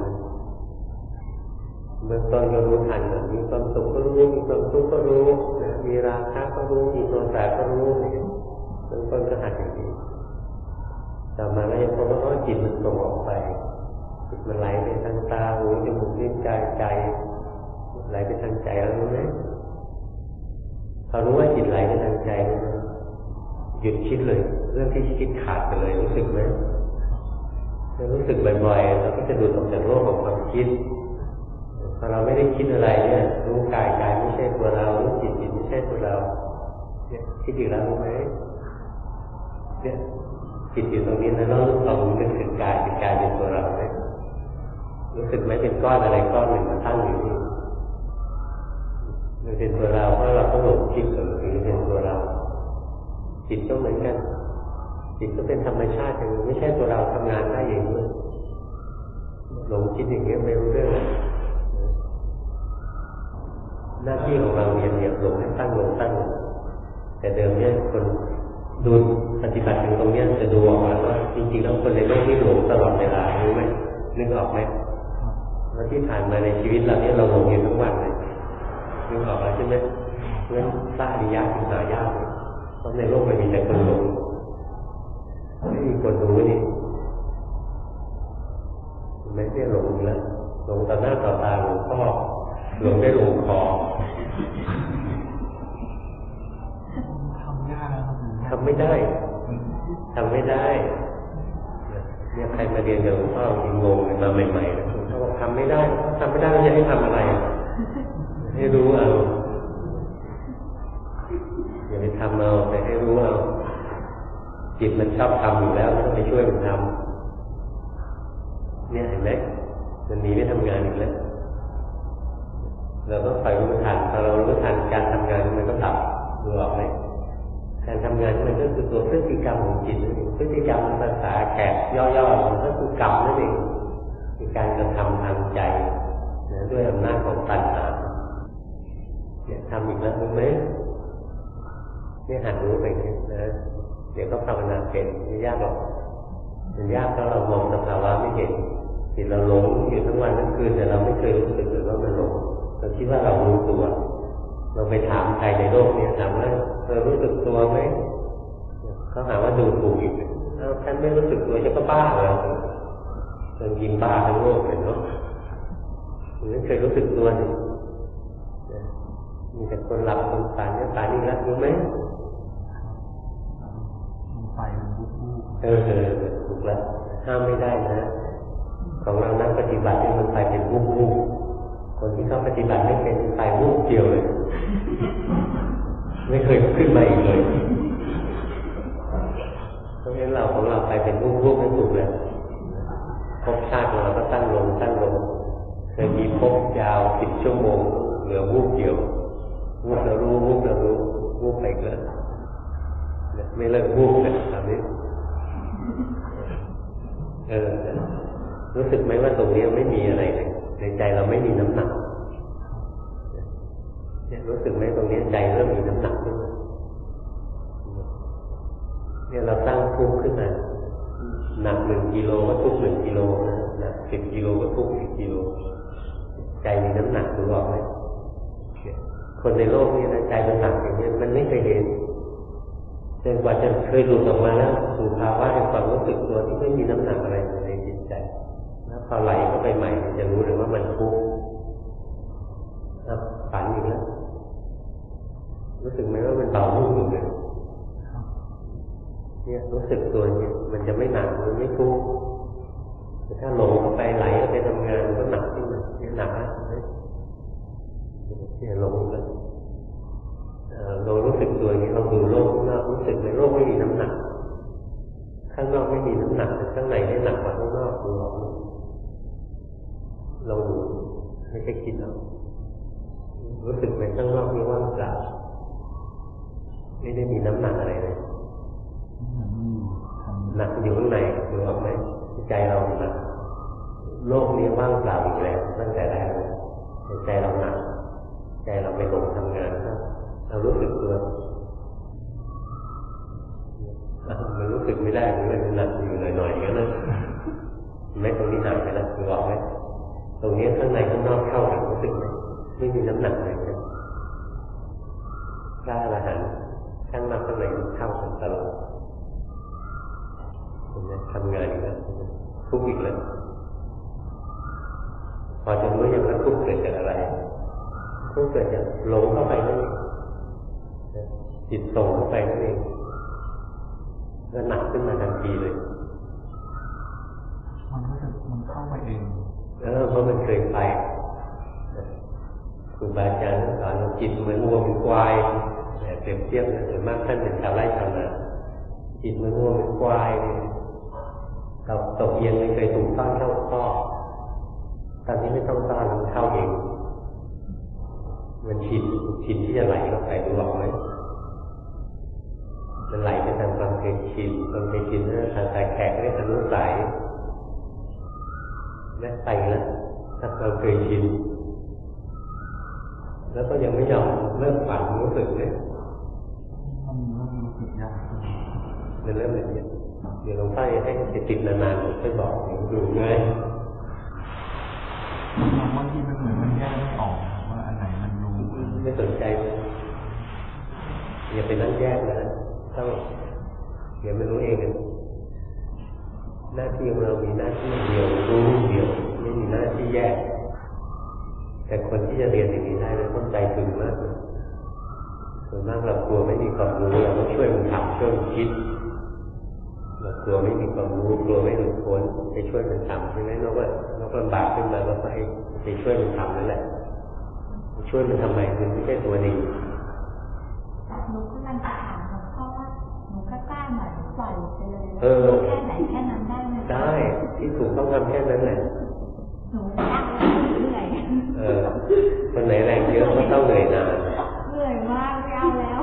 เมื่อต้นก็รู้ทันมีความสุขก็รู้มีความทุกข์ก็รู้มีราคะก็รู้มีโทสะก็รู้เบื้องต้นก็หัดอย่างนี้ต่อมาแล้วยังพบว่าจิตมันส่งออกไปจิตมันไหลไปทางตาหูจมูกลิ้นกายใจไหลไปทางใจแล้วรู้ไหมพอรู้ว่าจิตไหลไปทางใจหยุดคิดเลยเรื่องที่คิดขาดไปเลยรู้สึกไหมถ้ารู้สึกบ่อยๆเราก็จะดูดออกจากโลกของความคิดพอเราไม่ได้คิดอะไรเนี่ยรู้กายกายไม่ใช่ตัวเรารู้จิตจิตไม่ใช่ตัวเราเนี่ยคิดอีกแล้วรู้ไหมเนี่ยจิตอยู่ตรงนี้นะเรานึกถึงกายเป็นกายเป็นตัวเราไหมรู้สึกไหมเป็นก้อนอะไรก้อนหนึ่งมาตั้งอยู่นี่มันเป็นตัวเราเพราะเราก็หลงคิดถึงเป็นตัวเราจิตก็เหมือนกันจิตก็เป็นธรรมชาติอย่างนี้ไม่ใช่ตัวเราทำงานได้อย่างนี้หลงคิดอย่างนี้ไม่รู้เรื่องหน้าที่ของเราเรียนหลงให้ตั้งลงแต่เดิมเนี่ยคนดูปฏิบัติอยู่ตรงนี้จะดูออกแล้วว่าจริงๆแล้วคนในโลกนี้หลงตลอดเวลารู้ไหมนึกออกไหมว่าที่ผ่านมาในชีวิตเราเนี่ยเราหลงอยู่ทุกวันเลยนึกออกแล้วใช่ไหมเพราะฉะนั้นสร้างอริยะขึ้นมายากเพราะในโลกมันมีแต่คนหลงไม่มีคนรู้นี่ไม่ได้หลงแล้วหลงต่อหน้าต่อตาหลวงพ่อหลงได้หลงคอทำไม่ได้เนี่ยใครมาเรียนกับหลวงพ่อจริงงงมาใหม่ๆนะหลวงพ่อบอกทำไม่ได้แล้วจะให้ทำอะไรให้รู้เอาอย่าไปทำเอาแต่ให้รู้เอาจิตมันชอบทำอยู่แล้วไม่ต้องไปช่วยมันทำเนี่ยเห็นไหมมันหนีไปทำงานอีกแล้วเราต้องคอยรู้ทันพอเรารู้ทันการทำงานมันก็ดับดูออกไหมการทำงานมันก็คือตัวพฤติกรรมของจิตนั่นเองพฤติกรรมภาษาแขกย่อๆมันก็คือกรรมนั่นเองคือการกระทำทางใจนะด้วยอำนาจของตัณหาเนี่ยทำอีกแล้วรู้ไหมนี่หัดรู้ไปนะเดี๋ยวก็ภาวนาเป็นไม่ยากหรอกมันยากเพราะเรามองสภาวะไม่เห็นจิตเราหลงอยู่ทั้งวันทั้งคืนแต่เราไม่เคยรู้สึกเลยว่ามันหลงเราคิดว่าเรารู้ตัวเราไปถามใครในโลกนี้ถามว่าเธอรู้สึกตัวไหมเขาหาว่าดูถูกอีกฉันไม่รู้สึกตัวฉันก็บ้าแล้วจนกินบ้าทั้งโลกเลยเนาะไม่เคยรู้สึกตัวเลยมีแต่คนหลับคนตายเนี่ยตายนี่แล้วรู้ไหมไฟมันบุบถูกแล้วห้ามไม่ได้นะของเรานักปฏิบัติที่มันไปเป็นบุบคนที่เขาปฏิบัติไม่เป็นไปบุบเดียวเลยไม่เคยขึ้นมาอีกเลยเพราะฉะนั้นเราของเราไปเป็นบุบไม่ถูกเลยภพชาติของเราก็ตั้งลงเคยมีภพยาว10 ชั่วโมงเหลือบุบเดียวบุบแล้วรู้บุบไปเลยไม่เลิกบุบเลยตอนนี้รู้สึกไหมว่าตรงนี้ไม่มีอะไรเลยในใจเราไม่มีน้ำหนักเนี่ยรู้สึกไหมตรงนี้ใจเริ่มมีน้ำหนักขึ้นมาเนี่ยเราตั้งทุกข์ขึ้นมาหนัก1 กิโลก็ทุกข์1 กิโลนะหนัก10 กิโลก็ทุกข์10 กิโลใจมีน้ำหนักรู้ออกไหมคนในโลกนี้นะใจมันหนักอย่างนี้มันไม่เคยเห็นจนกว่าจะเคยหลุดออกมาแล้วสู่ภาวะแห่งความรู้สึกตัวที่ไม่มีน้ำหนักอะไรในจิตใจแล้วพอไหลเข้าไปใหม่จะรู้เลยว่ามันทุกข์ฝันอีกแล้วรู้สึกไหมว่ามันเบาลุ่มอยู่เลยเนี่ยรู้สึกตัวเนี่ยมันจะไม่หนักมันไม่ทุกข์แต่ถ้าหลงเข้าไปไหลเข้าไปทำงานมันก็หนักขึ้นมาเนี่ยหนักนะเนี่ยหลงแล้วเรารู้สึกตัวอย่างนี้เราดูโลกข้างนอกรู้สึกในโลกไม่มีน้ำหนักข้างนอกไม่มีน้ำหนักแต่ข้างในได้หนักกว่าข้างนอกดูออกเราดูไม่ใช่คิดเอารู้สึกในข้างนอกนี่ว่างเปล่าไม่ได้มีน้ำหนักอะไรเลยหนักอยู่ข้างในดูออกไหมใจเราหนักโลกนี้ว่างเปล่าอีกแล้วตั้งแต่แรกใจเราหนักใจเราไปหลงทำงานเรารู้สึกตัวมันรู้สึกไม่ได้มันหนักอยู่หน่อยๆอย่างนั้นนะไม่ตรงนี้หนักไปแล้วคือบอกไหมตรงนี้ข้างในข้างนอกเข้ากันรู้สึกไหมไม่มีน้ำหนักเลยพระอรหันต์ข้างนอกข้างในเข้ากันตลอดทำงานอีกแล้วทุกข์อีกแล้วพอจะรู้อย่างว่าทุกข์เกิดจากอะไรทุกข์เกิดจากหลงเข้าไปนั่นเองจิตส่งเข้าไปนั่นเองก็หนักขึ้นมาทันทีเลยมันเข้าไปเองเพราะมันเคยไปครูบาอาจารย์สอนจิตเหมือนวัวเหมือนควายเปรียบเทียบนะส่วนมากท่านเป็นชาวไร่ชาวนาจิตเหมือนวัวเหมือนควายเราตกเย็นไม่เคยถูกต้อนเข้าข้อตอนนี้ไม่ต้องต้อนมันเข้าเองมันชินที่จะไหลเข้าไปดูออกไหมมันไหลไปตามความเคยชินความเคยชินนั่นทางสายแขกเรียกอนุสัยแม่ไปแล้วถ้าเราเคยชินแล้วก็ยังไม่ยอมเริ่มฝันรู้สึกเลยมันเริ่มรู้สึกยากเริ่มอย่างนี้เดี๋ยวหลวงพ่อจะให้ติดนานๆค่อยบอกดูง่ายบางทีมันเหมือนมันแยกไม่ออกว่าอันไหนมันรู้ไม่สนใจอย่าไปนั่งแยกนะต้องเดี๋ยวมันรู้เองกันหน้าที่ของเรามีหน้าที่เดียวรู้เดียวไม่มีหน้าที่แยกแต่คนที่จะเรียนอย่างนี้ได้เราต้องใจถึงมากเลยส่วนมากเรากลัวไม่มีความรู้เราต้องช่วยมันทำช่วยมันคิดเรากลัวไม่มีความรู้กลัวไม่หลุดพ้นไปช่วยมันทำใช่ไหมนกลำบากขึ้นมาเราก็ไปช่วยมันทำนั่นแหละช่วยมันทำไมมันไม่ใช่ตัวดีหนูก็มันจะถามหลวงพ่อว่าหนูกล้าหน่อยปล่อยไปเลยแค่ไหนแค่นั้นได้ไหมได้ที่ถูกต้องทำแค่นั้นแหละหนูยากแล้วเหนื่อยคนไหนแรงเยอะก็ต้องเหนื่อยนานเหนื่อยมากไม่เอาแล้ว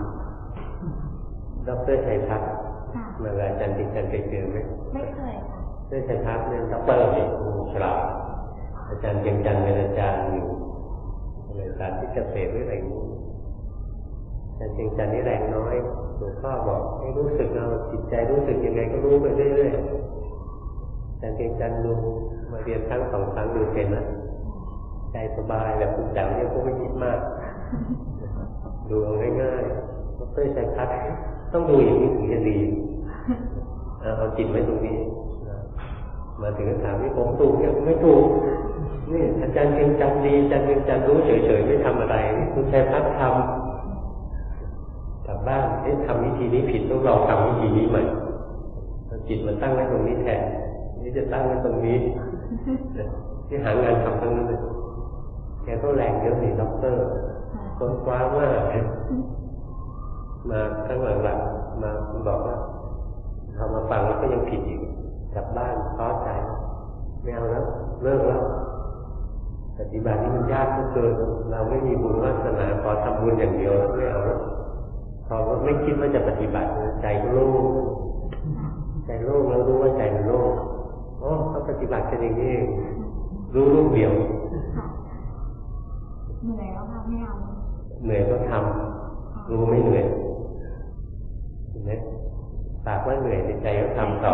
ดร.ชัยพัฒน์มาอาจารย์ดิฉันเคยเจอไหมไม่เคยค่ะดร.ชัยพัฒน์เนี่ยดร.เนี่ยฉลาดอาจารย์เพียงจันทร์เป็นอาจารย์อยู่ในศาสตร์ที่เกษตรหรืออะไรนี้อาจารย์เพียงจันทร์นี่แรงน้อยหลวงพ่อบอกให้รู้สึกเอาจิตใจรู้สึกยังไงก็รู้ไปเรื่อยๆอาจารย์เพียงจันทร์ดูมาเรียนครั้งสองครั้งดูเป็นนะใจสบายแบบคุณแจ๋วเนี่ยพวกไม่คิดมากดูง่ายๆดร.ชัยพัฒน์ต้องดูอย่างนี้ถึงจะดีเอาจิตไว้ตรงนี้มาถึงถามที่ผมถูกยังไม่ถูกนี่อาจารย์เพียงจันทร์ดีอาจารย์เพียงจันทร์รู้เฉยๆไม่ทำอะไรนี่คุณชัยพัฒน์ทำกลับบ้านทำวิธีนี้ผิดต้องลองทำวิธีนี้ใหม่จิตมันตั้งไว้ตรงนี้แทนนี่จะตั้งไว้ตรงนี้ที่หางานทำทั้งนั้นเลยแกก็แรงเยอะนี่ด็อกเตอร์ค้นคว้ามากมาทั้งหลังๆมาบอกว่าเรามาฟังแล้วก็ยังผิดอีกกลับบ้านท้อใจไม่เอาแล้วเลิกแล้วปฏิบัตินี้มันยากเหลือเกินเราไม่มีบุญวาสนาพอทำบุญอย่างเดียวไม่เอาแล้วพอไม่คิดว่าจะปฏิบัติใจก็โล่งใจโล่งแล้วรู้ว่าใจมันโล่งอ๋อเขาปฏิบัติกันอย่างนี้รู้รูปเดียวเหนื่อยแล้วค่ะไม่เอาเหนื่อยก็ทำรู้ไม่เหนื่อยเห็นไหมปากว่าเหนื่อยในใจก็ทำต่อ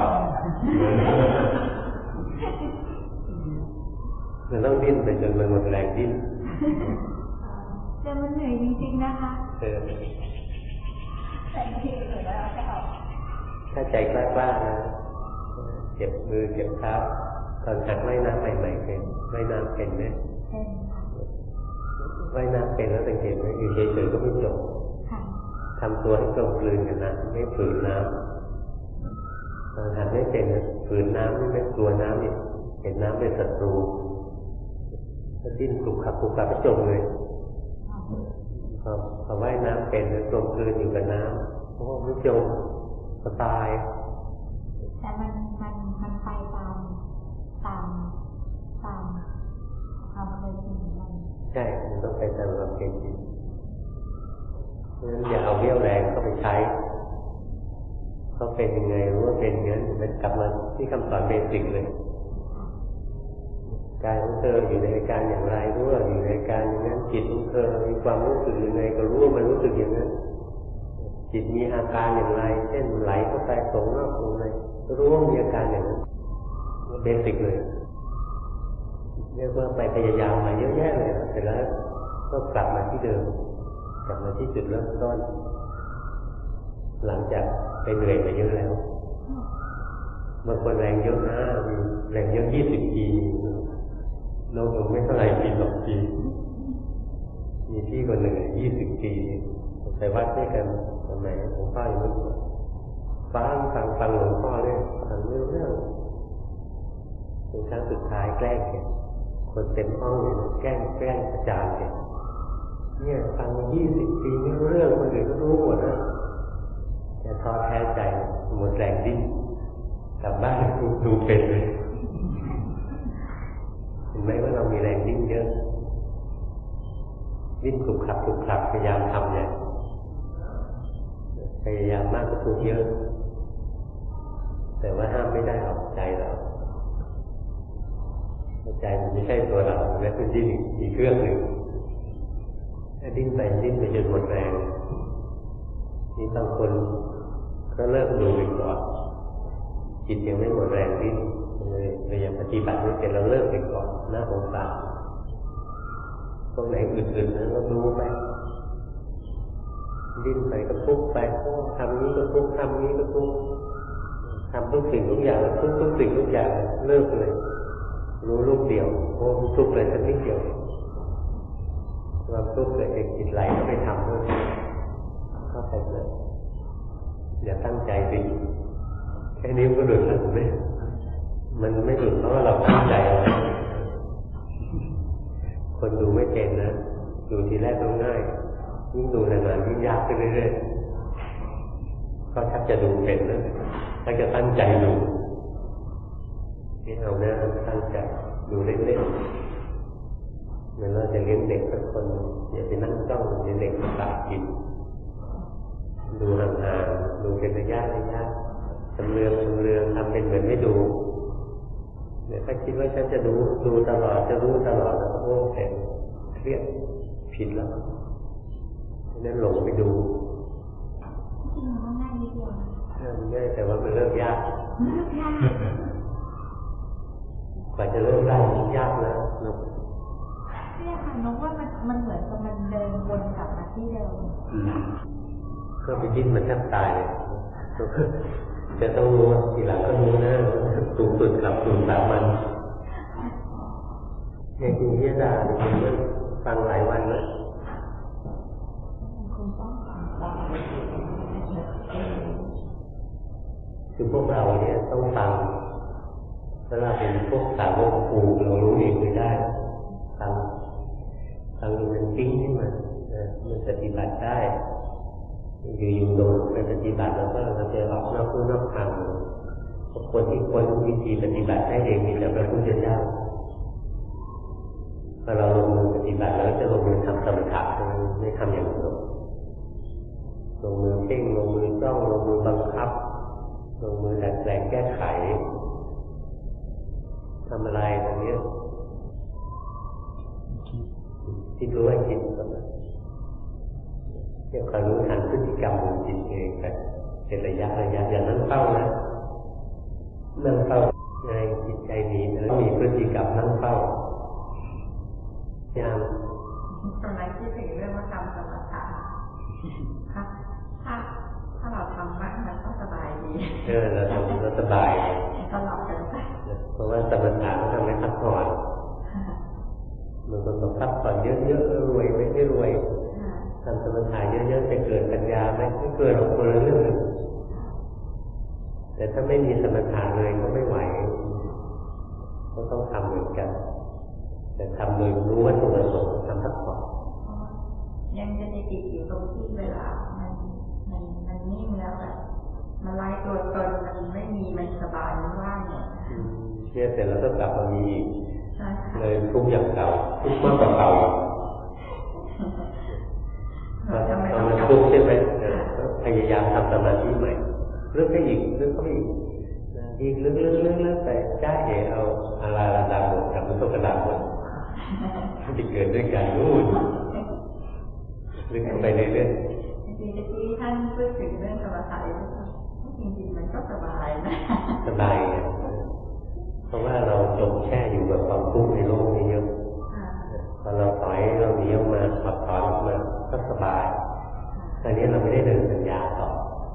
มันต้องดิ้นไปจนมันหมดแรงดิ้นแต่มันเหนื่อยจริงๆนะคะแต่ที่เหนื่อยแล้วจะออกถ้าใจกล้าๆนะเจ็บมือเจ็บเท้าตอนหัดว่ายน้ำใหม่ๆเป็นว่ายน้ำเป็นไหมว่ายน้ำเป็นแล้วสังเกตไหมอยู่เฉยๆก็ไม่จบทำตัวให้กลมกลืนกันนะไม่ฝืนน้ำตอนหัดไม่เป็นฝืนน้ำไม่กลัวน้ำนี่เห็นน้ำเป็นศัตรูก็ดิ้นกลุกขับไปจมเลยพอว่ายน้ำเป็นกลมกลืนอยู่กับน้ำโอ้ไม่จมก็ตายแต่มันไปตามความเคยชินของมันใช่มันต้องไปตามความเคยชินเพราะฉะนั้นอย่าเอาเรี่ยวแรงเข้าไปใช้เขาเป็นยังไงรู้ว่าเป็นอย่างนั้นมันกลับมาที่คำสอนเบสิกเลยกายของเธออยู่ในอาการอย่างไรรู้ว่าอยู่ในอาการอย่างนั้นจิตของเธอมีความรู้สึกยังไงก็รู้ว่ามันรู้สึกอย่างนั้นจิตมีอาการอย่างไรเช่นไหลเข้าไปสงแล้วตรงไหนก็รู้ว่ามีอาการอย่างนั้นเบสิกเลยเรียกว่าไปพยายามมาเยอะแยะเลยเสร็จแล้วก็กลับมาที่เดิมกลับมาที่จุดเริ่มต้นหลังจากไปเหนื่อยมาเยอะแล้วบางคนแรงเยอะนะแรงเยอะ20 ปีโลกไม่เท่าไหร่ปี2 ปีมีพี่คนหนึ่ง20 ปีไปวัดด้วยกันทำไมหลวงพ่ออยู่นู่นฟังหลวงพ่อเนี่ยฟังเรื่องเป็นครั้งสุดท้ายแกล้งแกคนเต็มห้องเลยแกล้งอาจารย์เนี่ยฟังมา20 ปีไม่รู้เรื่องคนอื่นก็รู้หมดนะแต่ท้อแท้ใจหมดแรงดิ้นกลับบ้านดูเป็นเลยเห็นไหมว่าแล้วเรามีแรงดิ้นเยอะดิ้นขลุกขลักพยายามทำเนี่ยพยายามมากก็ทุกข์เยอะแต่ว่าห้ามไม่ได้หรอกใจเราใจมันไม่ใช่ตัวเราแล้วเป็นดิ้นอีกเครื่องหนึ่งถ้าดิ้นไปจนหมดแรงนี่บางคนก็เลิกดูไปก่อนจิตยังไม่หมดแรงดิ้นเลยยังปฏิบัติไม่เป็นเราเลิกไปก่อนหน้าสงสารตรงไหนอื่นๆนั้นเรารู้ไปดิ้นไปก็ทุกข์ไปทำนี้ก็ทุกข์ทำนี้ก็ทุกข์ทำทุกสิ่งทุกอย่างทุกสิ่งทุกอย่างเลิกเลยรู้ลูกเดียวทุกข์เลยสักนิดเดียวความทุกข์เกิดจากจิตไหลก็ไปทำด้วยเข้าไปเลยอย่าตั้งใจดิแค่นี้ก็หลุดแล้วมันไม่หลุดเพราะว่าเราตั้งใจเอาไว้คนดูไม่เป็นนะดูทีแรกต้องง่ายยิ่งดูนานๆยิ่งยากขึ้นเรื่อยๆก็ชักจะดูเป็นนะชักจะตั้งใจดูนี่เอาหน้าตั้งใจดูเล่นๆเหมือนเราจะเลี้ยงเด็กสักคนอย่าไปนั่งจ้องเด็กปากกินดูห่างๆดูเป็นระยะชำเลืองทำเป็นเหมือนไม่ดูเนี่ยถ้าคิดว่าฉันจะดูตลอดจะรู้ตลอดโอ้แข็งเครียดผิดแล้วนั่นหลงไปดูจริงมันง่ายนิดเดียวง่ายแต่ว่ามันเริ่มยากกว่าจะเริ่มได้ยากนะเนี่ยค่ะน้องว่ามันเหมือนกับมันเดินวนกลับมาที่เดิมก็ไปดิ้นมันแทบตายเลยจะต้องรู้ทีหลังก็รู้นะสูงสุดกับสูงสามัญเนี่ยจริงที่อาจารย์ฟังหลายวันแล้วคือพวกเราเนี่ยต้องฟังถ้าเราเป็นพวกสาวกครูเรารู้เองไม่ได้ฟังมันปิ้งขึ้นมามันปฏิบัติได้อยู่ๆโดนไปปฏิบัติแล้วก็เราจะออกนอกรูนอกทางคนที่ควรวิธีปฏิบัติได้เองมีแต่พระพุทธเจ้าพอเราลงมือปฏิบัติแล้วจะลงมือทำสมถะไม่ทำอย่างอื่นลงมือเพ่งลงมือจ้องลงมือบังคับลงมือดัดแปลงแก้ไขทำอะไรตรงนี้คิดรู้ให้คิดก่อนนะเดี๋ยวคอยรู้ทันพฤติกรรมของจิตเองไปเป็นระยะอย่างนั้นเฝ้านะนั่งเฝ้าในจิตใจหนีแล้วมีพฤติกรรมนั่งเฝ้าอย่างตอนนั้นคิดถึงเรื่องว่าทำสมถะถ้าเราทำมากมันก็สบายดีเราทำก็สบายตลอดกันไปเพราะว่าสมถะก็ทำให้พักผ่อนมันต้องพักผ่อนเยอะๆรวยไม่รวยทำสมถะเยอะๆจะเกิดปัญญาไหมไม่เกิดหรอกคนละเรื่องแต่ถ้าไม่มีสมถะเลยก็ไม่ไหวก็ต้องทำเหมือนกันแต่ทำโดยรู้ว่าตัวเราทำพักผ่อนยังจะติดอยู่ตรงที่เวลามันนิ่งแล้วแบบมันไล่ตัวตนมันไม่มีมันสบายมันว่างเนี่ยเสร็จแล้วก็กลับมามีอีกเลยทุกอย่างเก่าทุกมากกว่าเก่าตอนนั้นทุกใช่ไหมพยายามทำสมาธิใหม่เลือกให้อีกเลือกเข้าไปอีกลึกไปจ้าเอาอาราลาดาบกับมุตกระดาบที่เกิดด้วยกันรู้ลึกไปเรื่อยๆจริงๆที่ท่านพูดถึงเรื่องสมาธิจริงๆมันก็สบายนะสบายเพราะว่าเราจมแช่อยู่กับความทุกข์ในโลกนี้เยอะพอเราถอยเราหนีออกมาถอดถอนออกมาก็สบายตอนนี้เราไม่ได้เดินปัญญาต่อ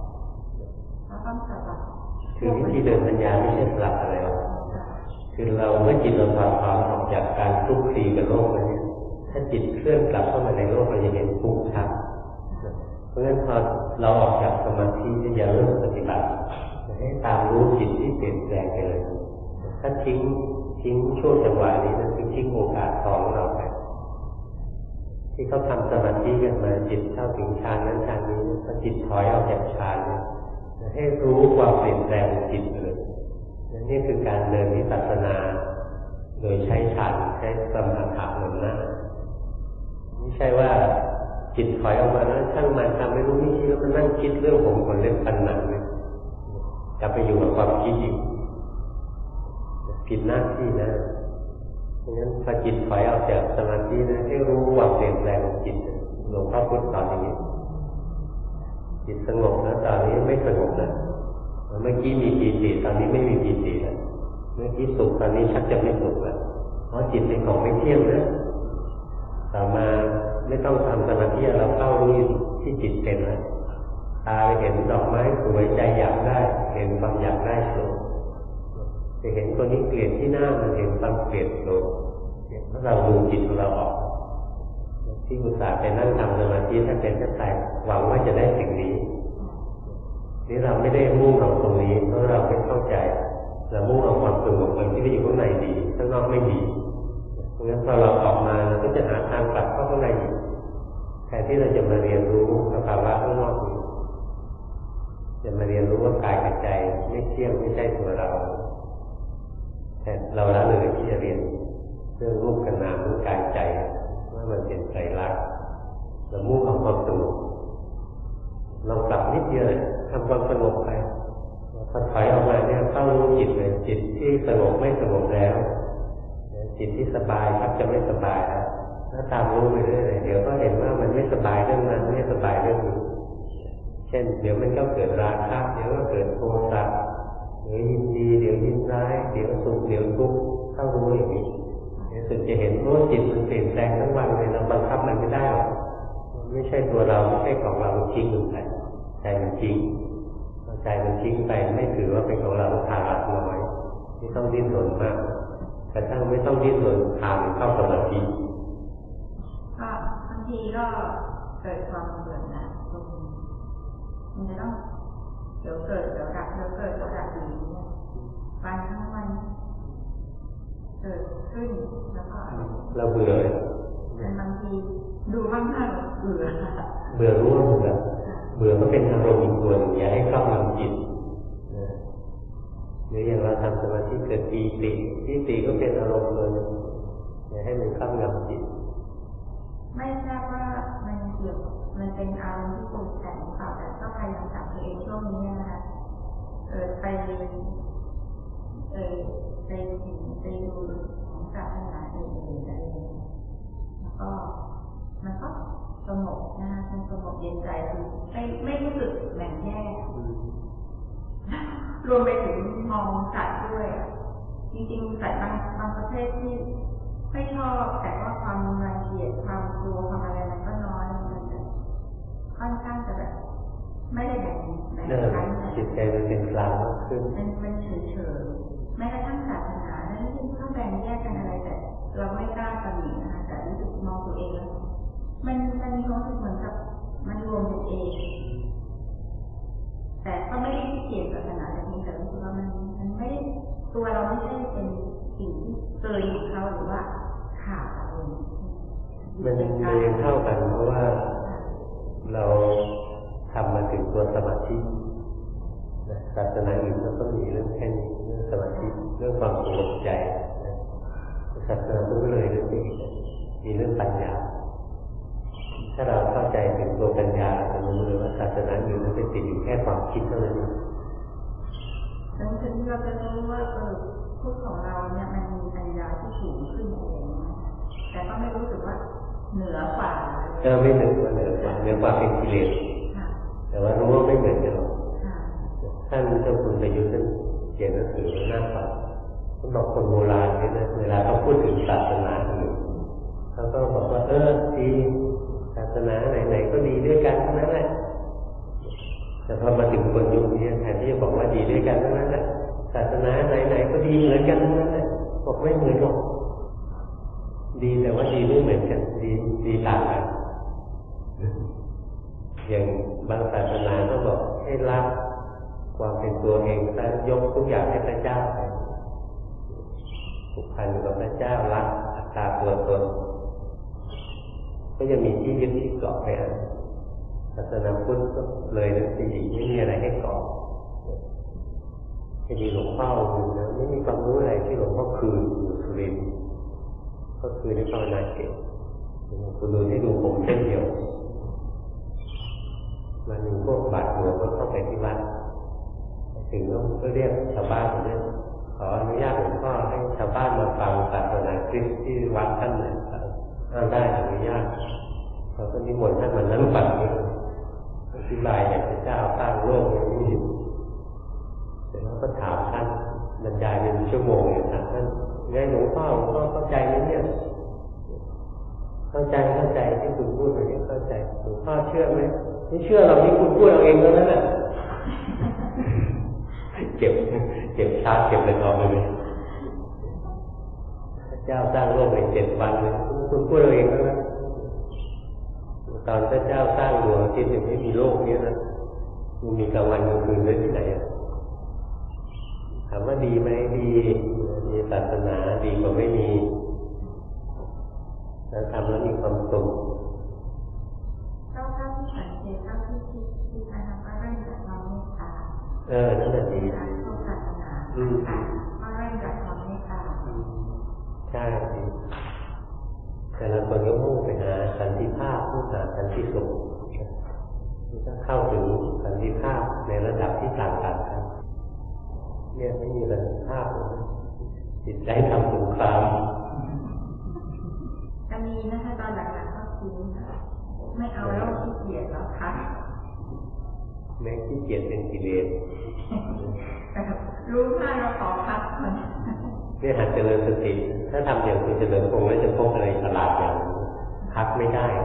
คือวิธีเดินปัญญาไม่ใช่สลับอะไรหรอกคือเราเมื่อจิตเราถอดถอนออกจากการคลุกคลีกับโลกแล้วเนี่ยถ้าจิตเคลื่อนกลับเข้ามาในโลกเราจะเห็นทุกข์ชัดเพราะฉะนั้นพอเราออกจากสมาธิจะเริ่มปฏิบัติให้ตามรู้จิตที่เปลี่ยนแปลงไปเลยถ้าทิ้งช่วงจังหวะนี้นะทิ้งโอกาสของเราไปที่เขาทำสมาธิกันมาจิตเข้าถึงฌานนั้นฌานนี้พอจิตถอยออกจากฌานให้รู้ความเปลี่ยนแปลงของจิตเลยนี่คือการเดินวิปัสสนาโดยใช้ฌานใช้สมถะนำหน้าไม่ใช่ว่าจิตถอยออกมาแล้วช่างมันทำไม่รู้ไม่ชี้แล้วมันนั่งคิดเรื่องผมขนเล็บฟันหนังเนี่ยกลับไปอยู่กับความคิดอีกผิดหน้าที่นะเพราะฉะนั้นพอจิตถอยออกจากสมาธินะให้รู้ความเปลี่ยนแปลงของจิตหลวงพ่อพูดตอนนี้จิตสงบนะตอนนี้ไม่สงบนะเมื่อกี้มีปีติตอนนี้ไม่มีปีติแล้วเมื่อกี้สุขตอนนี้ชักจะไม่สุขแล้วเพราะจิตเป็นของไม่เที่ยงนะต่อมาไม่ต้องทำสมาธิเราเข้ารู้ที่จิตเป็นแล้วตาไปเห็นดอกไม้สวยใจอยากได้เห็นความอยากได้โผล่จะเห็นคนนี้เกลียดที่หน้ามันเห็นความเกลียดโผล่เพราะเราดูจิตของเราออกที่อุตส่าห์ไปนั่งทำสมาธิถ้าเป็นจะตายหวังว่าจะได้สิ่งนี้นี่เราไม่ได้มุ่งเอาตรงนี้เพราะเราไม่เข้าใจเรามุ่งเอาความสงบที่อยู่ข้างในดีข้างนอกไม่ดีเพราะงั้นพอเราออกมาเราก็จะหาทางกลับเข้าข้างในอีกแทนที่เราจะมาเรียนรู้สภาวะข้างนอกนี้จะมาเรียนรู้ว่ากายกับใจไม่เที่ยงไม่ใช่ตัวเราแต่เราละเลยที่จะเรียนเรื่องรูปกับนามเรื่องกายใจว่ามันเป็นไตรลักษณ์เรามุ่งเอาความสงบลองปรับนิดเดียวทำความสงบไปพอถอยออกมาเนี่ยเข้ารู้จิตเลยจิตที่สงบไม่สงบแล้วจิตที่สบายชักจะไม่สบายแล้วถ้าตามรู้ไปเรื่อยๆเดี๋ยวก็เห็นว่ามันไม่สบายเรื่องนั้นไม่สบายเรื่องนี้เช่นเดี๋ยวมันก็เกิดราคะเดี๋ยวก็เกิดโทสะเดี๋ยวยินดีเดี๋ยวยินร้ายเดี๋ยวสุขเดี๋ยวทุกข์เข้ารู้อย่างนี้เดี๋ยวสุดจะเห็นว่าจิตมันเปลี่ยนแปลงทั้งวันเลยเราบังคับมันไม่ได้หรอกไม่ใช่ตัวเราไม่ใช่ของเราจริงหรือไงใจมันจริงใจมันทิ้งไปไม่ถือว่าเป็นของเราทางละน้อยไม่ต้องดิ้นรนมากแต่ถ้าไม่ต้องดิ้นรนทางเข้าสมาธิก็บางทีก็เกิดความเบื่อหน่ายมันจะต้องเดี๋ยวเกิดเดี๋ยวดับเดี๋ยวเกิดเดี๋ยวดับอย่างนี้วันทั้งวันเกิดขึ้นแล้วก็เราเบื่อเลยบางทีดูบ้างหน้าเบื่อรู้ว่าเบื่อก็เป็นอารมณ์อีกตัวหนึ่งอย่าให้ครอบงำจิตหรืออย่างเราทำสมาธิเกิดปีติก็เป็นอารมณ์เลยอย่าให้มันครอบงำจิตไม่ทราบว่ามันเกี่ยวมันเป็นอารมณ์ที่ปรุงแต่งค่ะแต่ก็พยายามจับตัวเองช่วงนี้นะคะไปดูของศาสนาอื่นๆอะไรแล้วก็มันก็สงบนะคะมันสงบเย็นใจคือไม่รู้สึกแบ่งแยกรวมไปถึงมองสัตว์ด้วยจริงๆสัตว์บางประเภทที่ไม่ชอบแต่ว่าความรังเกียจความกลัวความอะไรมันก็น้อยมันจะค่อนข้างจะแบบไม่ได้แบ่งชั้นจิตใจมันเป็นกลางมากขึ้นมันเฉยๆแม้กระทั่งศาสนาแล้วที่ถ้าแบ่งแยกกันอะไรแต่เราไม่กล้าตำหนินะคะแต่รู้สึกมองตัวเองแล้วมันมีความรู้สึกเหมือนกับมันรวมเป็นเองแต่ก็ไม่ได้เกี่ยวกับศาสนาแต่เพียงแต่รู้สึกว่ามันไม่ได้ตัวเราไม่ใช่เป็นสิ่งที่เกินของเขาหรือว่าขาดอะไรมันยังเท่ากันเพราะว่าเราทำมาถึงตัวสมาธิศาสนาอื่นก็ต้องมีเรื่องแค่นี้เรื่องสมาธิเรื่องความสงบใจศาสนาต้องเลยเรื่องนี้มีเรื่องปัญญาถ้าเราเข้าใจถึงตัวปัญญาเรารู้เลยว่าศาสนาอื่นมันเป็นติดอยู่แค่ความคิดเท่านั้นดังนั้นเราจะรู้ว่าพูดของเราเนี่ยมันมีปัญญาที่สูงขึ้นอะไรอย่างนี้แต่ก็ไม่รู้สึกว่าเหนือกว่าไม่เหนือกว่าเหนือกว่าเป็นกิเลสแต่ว่ารู้ว่าไม่เหมือนกันหรอกท่านเจ้าคุณประยุทธ์ท่านเขียนหนังสือหน้าฟังท่านบอกคนโบราณนี่นะเวลาเขาพูดถึงศาสนาอื่นเขาก็บอกว่าดีศาสนาไหนๆก็ดีด้วยกันทั้งนั้นแหละแต่พอมาถึงคนยุคนี้แทนที่จะบอกว่าดีด้วยกันทั้งนั้นแหละศาสนาไหนๆก็ดีเหมือนกันทั้งนั้นแหละบอกไม่เหมือนหรอกดีแต่ว่าดีไม่เหมือนกันดีต่างกันอย่างบางศาสนาก็บอกให้ละความเป็นตัวเองแล้วยกทุกอย่างให้พระเจ้าไปผูกพันกับพระเจ้าละอัตตาตัวตนก็ยังมีที่ยึดที่เกาะไปศาสนาพุทธก็เลยนะจริงๆไม่มีอะไรให้เกาะจะมีหลวงพ่ออยู่นะไม่มีความรู้อะไรที่หลวงพ่อคืนอยู่รินทร์ก็คือในภาวนาเก่งคุณดูให้ดูผมเส้นเดียวมันมีพวกบาดหลวงก็เข้าไปที่วัดถึงก็เรียกชาวบ้านเนี่ยขออนุญาตหลวงพ่อให้ชาวบ้านมาฟังศาสนาคริสต์ที่วัดท่านเนี่ยได้อนุญาตเราก็นิมนต์ท่านมานั่งฟังอธิบายอย่างพระเจ้าสร้างโลกนี้เสร็จแล้วก็ถามท่านบรรยายเป็นชั่วโมงอยู่นะท่านไงหลวงพ่อเข้าใจไหมเนี่ยเข้าใจที่คุณพูดแบบนี้เข้าใจหลวงพ่อเชื่อไหมไม่เชื่อเราที่คุณพูดเราเองแล้วนั่นแหละเก็บชาร์จเก็บอะไรต่อไปเลยพระเจ้าสร้างโลกใน7 วันเลยคุณพูดเราเองแล้วนะตอนพระเจ้าสร้างดวงอาทิตย์ยังไม่มีโลกนี้นะมันมีกลางวันกลางคืนได้ที่ไหนถามว่าดีไหมดีมีศาสนาดีกว่าไม่มีแล้วทำแล้วมีความสุขถ้าที่สังเกตถ้าที่อาจารย์ก็ได้จากความเมตตานั่นแหละดีเข้าศาสนาก็ได้จากความเมตตาใช่แต่ละคนก็มุ่งไปหาสันติภาพมุ่งหาสันติสุขถ้าเข้าถึงสันติภาพในระดับที่ต่างกันเนี่ยไม่มีสันติภาพจิตใจทำสงครามจะมีนะคะตอนหลังๆก็คือไม่เอาแล้วขี้เกียจแล้วค่ะไม่ขี้เกียจเป็นกิเลสรู้ว่าเราขอพักมันเนี่ยหัดเจริญสติถ้าทำอย่างคุณเจริญคงแล้วจะพบอะไรฉลาดอย่างพักไม่ได้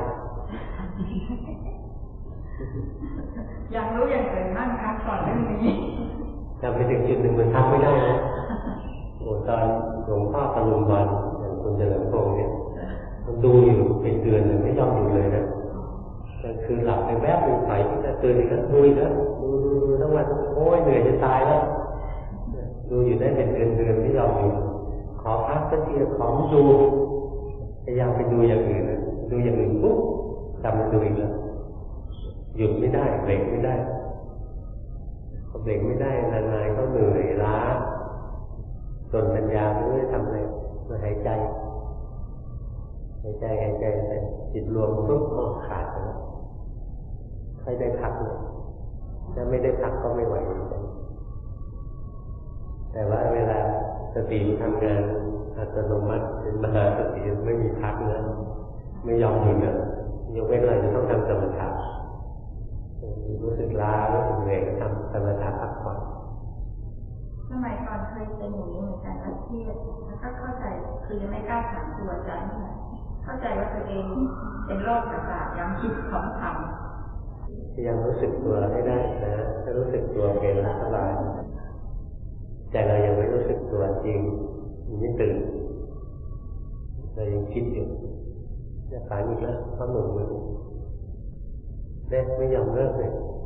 อยากรู้อย่างอื่นบ้างครับก่อนเรื่องนี้ทำไปถึงจุดหนึ่งมันพักไม่ได้นะโอ้ตอนหลวงพ่อตะลุมบอลอย่างคุณเจริญพงษ์เนี่ยมันดูอยู่เป็นเดือนเลยไม่ยอมดูเลยนะแต่คือหลับไปแวบหนึ่งไปที่จะตื่นอีกแล้วดูอีกแล้วดูทั้งวันโอ้ยเหนื่อยจะตายแล้วดูอยู่ได้เป็นเดือนไม่ยอมดูขอพักสักทีขอดูพยายามไปดูอย่างอื่นนะดูอย่างอื่นปุ๊บจำมันดูอีกแล้วหยุดไม่ได้เบรกไม่ได้พอเบรกไม่ได้นานๆก็เหนื่อยล้าจนปัญญาไม่รู้จะทำอะไรมาหายใจไปจิตรวมปุ๊บก็ขาดไปแล้วใครได้พักเลยถ้าไม่ได้พักก็ไม่ไหวแต่ว่าเวลาสติทำงานอัตโนมัติเป็นมหาสติไม่มีพักนะไม่ยอมหยุดนะยกเว้นเราจะต้องทำสมถะรู้สึกล้ารู้สึกเหนื่อยก็ทำสมถะพักผ่อนสมัยก่อนเคยเป็นอย่างนี้เหมือนกันนะที่แล้วก็เข้าใจคือยังไม่กล้าถามตัวอาจารย์เข้าใจว่าตัวเองเป็นโรคประสาทยังคิดของทำพยายามรู้สึกตัวให้ได้นะถ้ารู้สึกตัวเป็นแล้วสบายแต่เรายังไม่รู้สึกตัวจริงยังไม่ตื่นเรายังคิดอยู่จะขายอีกแล้วข้าวหนุ่มเลยไม่ยอมเลิกเลย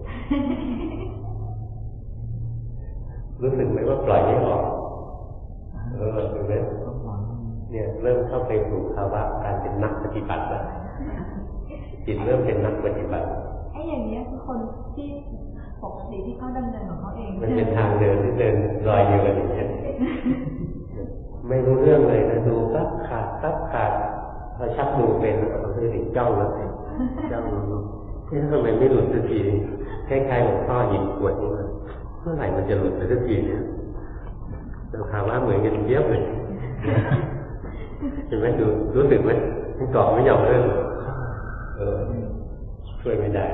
รู้สึกไหมว่าปล่อยไม่ออกถูกไหมเนี่ยเริ่มเข้าไปสู่ภาวะการเป็นนักปฏิบัติแล้วจิตเริ่มเป็นนักปฏิบัติอย่างนี้คือคนที่ปกติที่เขาดำเนินของเขาเองมันเป็นทางเดินที่เดินรอยอยู่กันอย่างนี้ไม่รู้เรื่องเลยนะดูปั๊บขาดพอชักดูเป็นเราก็ถึงจ้องแล้วจ้องทำไมไม่หลุดสักทีคล้ายๆหลวงพ่อหยิบขวดนี่มาเมื่อไหร่มันจะหลุดสักทีเนี่ยเราถามว่าเหมือนกันเยอะเลยเห็นไหมดูรู้สึกไหมมันเกาะไม่ยอมเลิกช่วยไม่ได้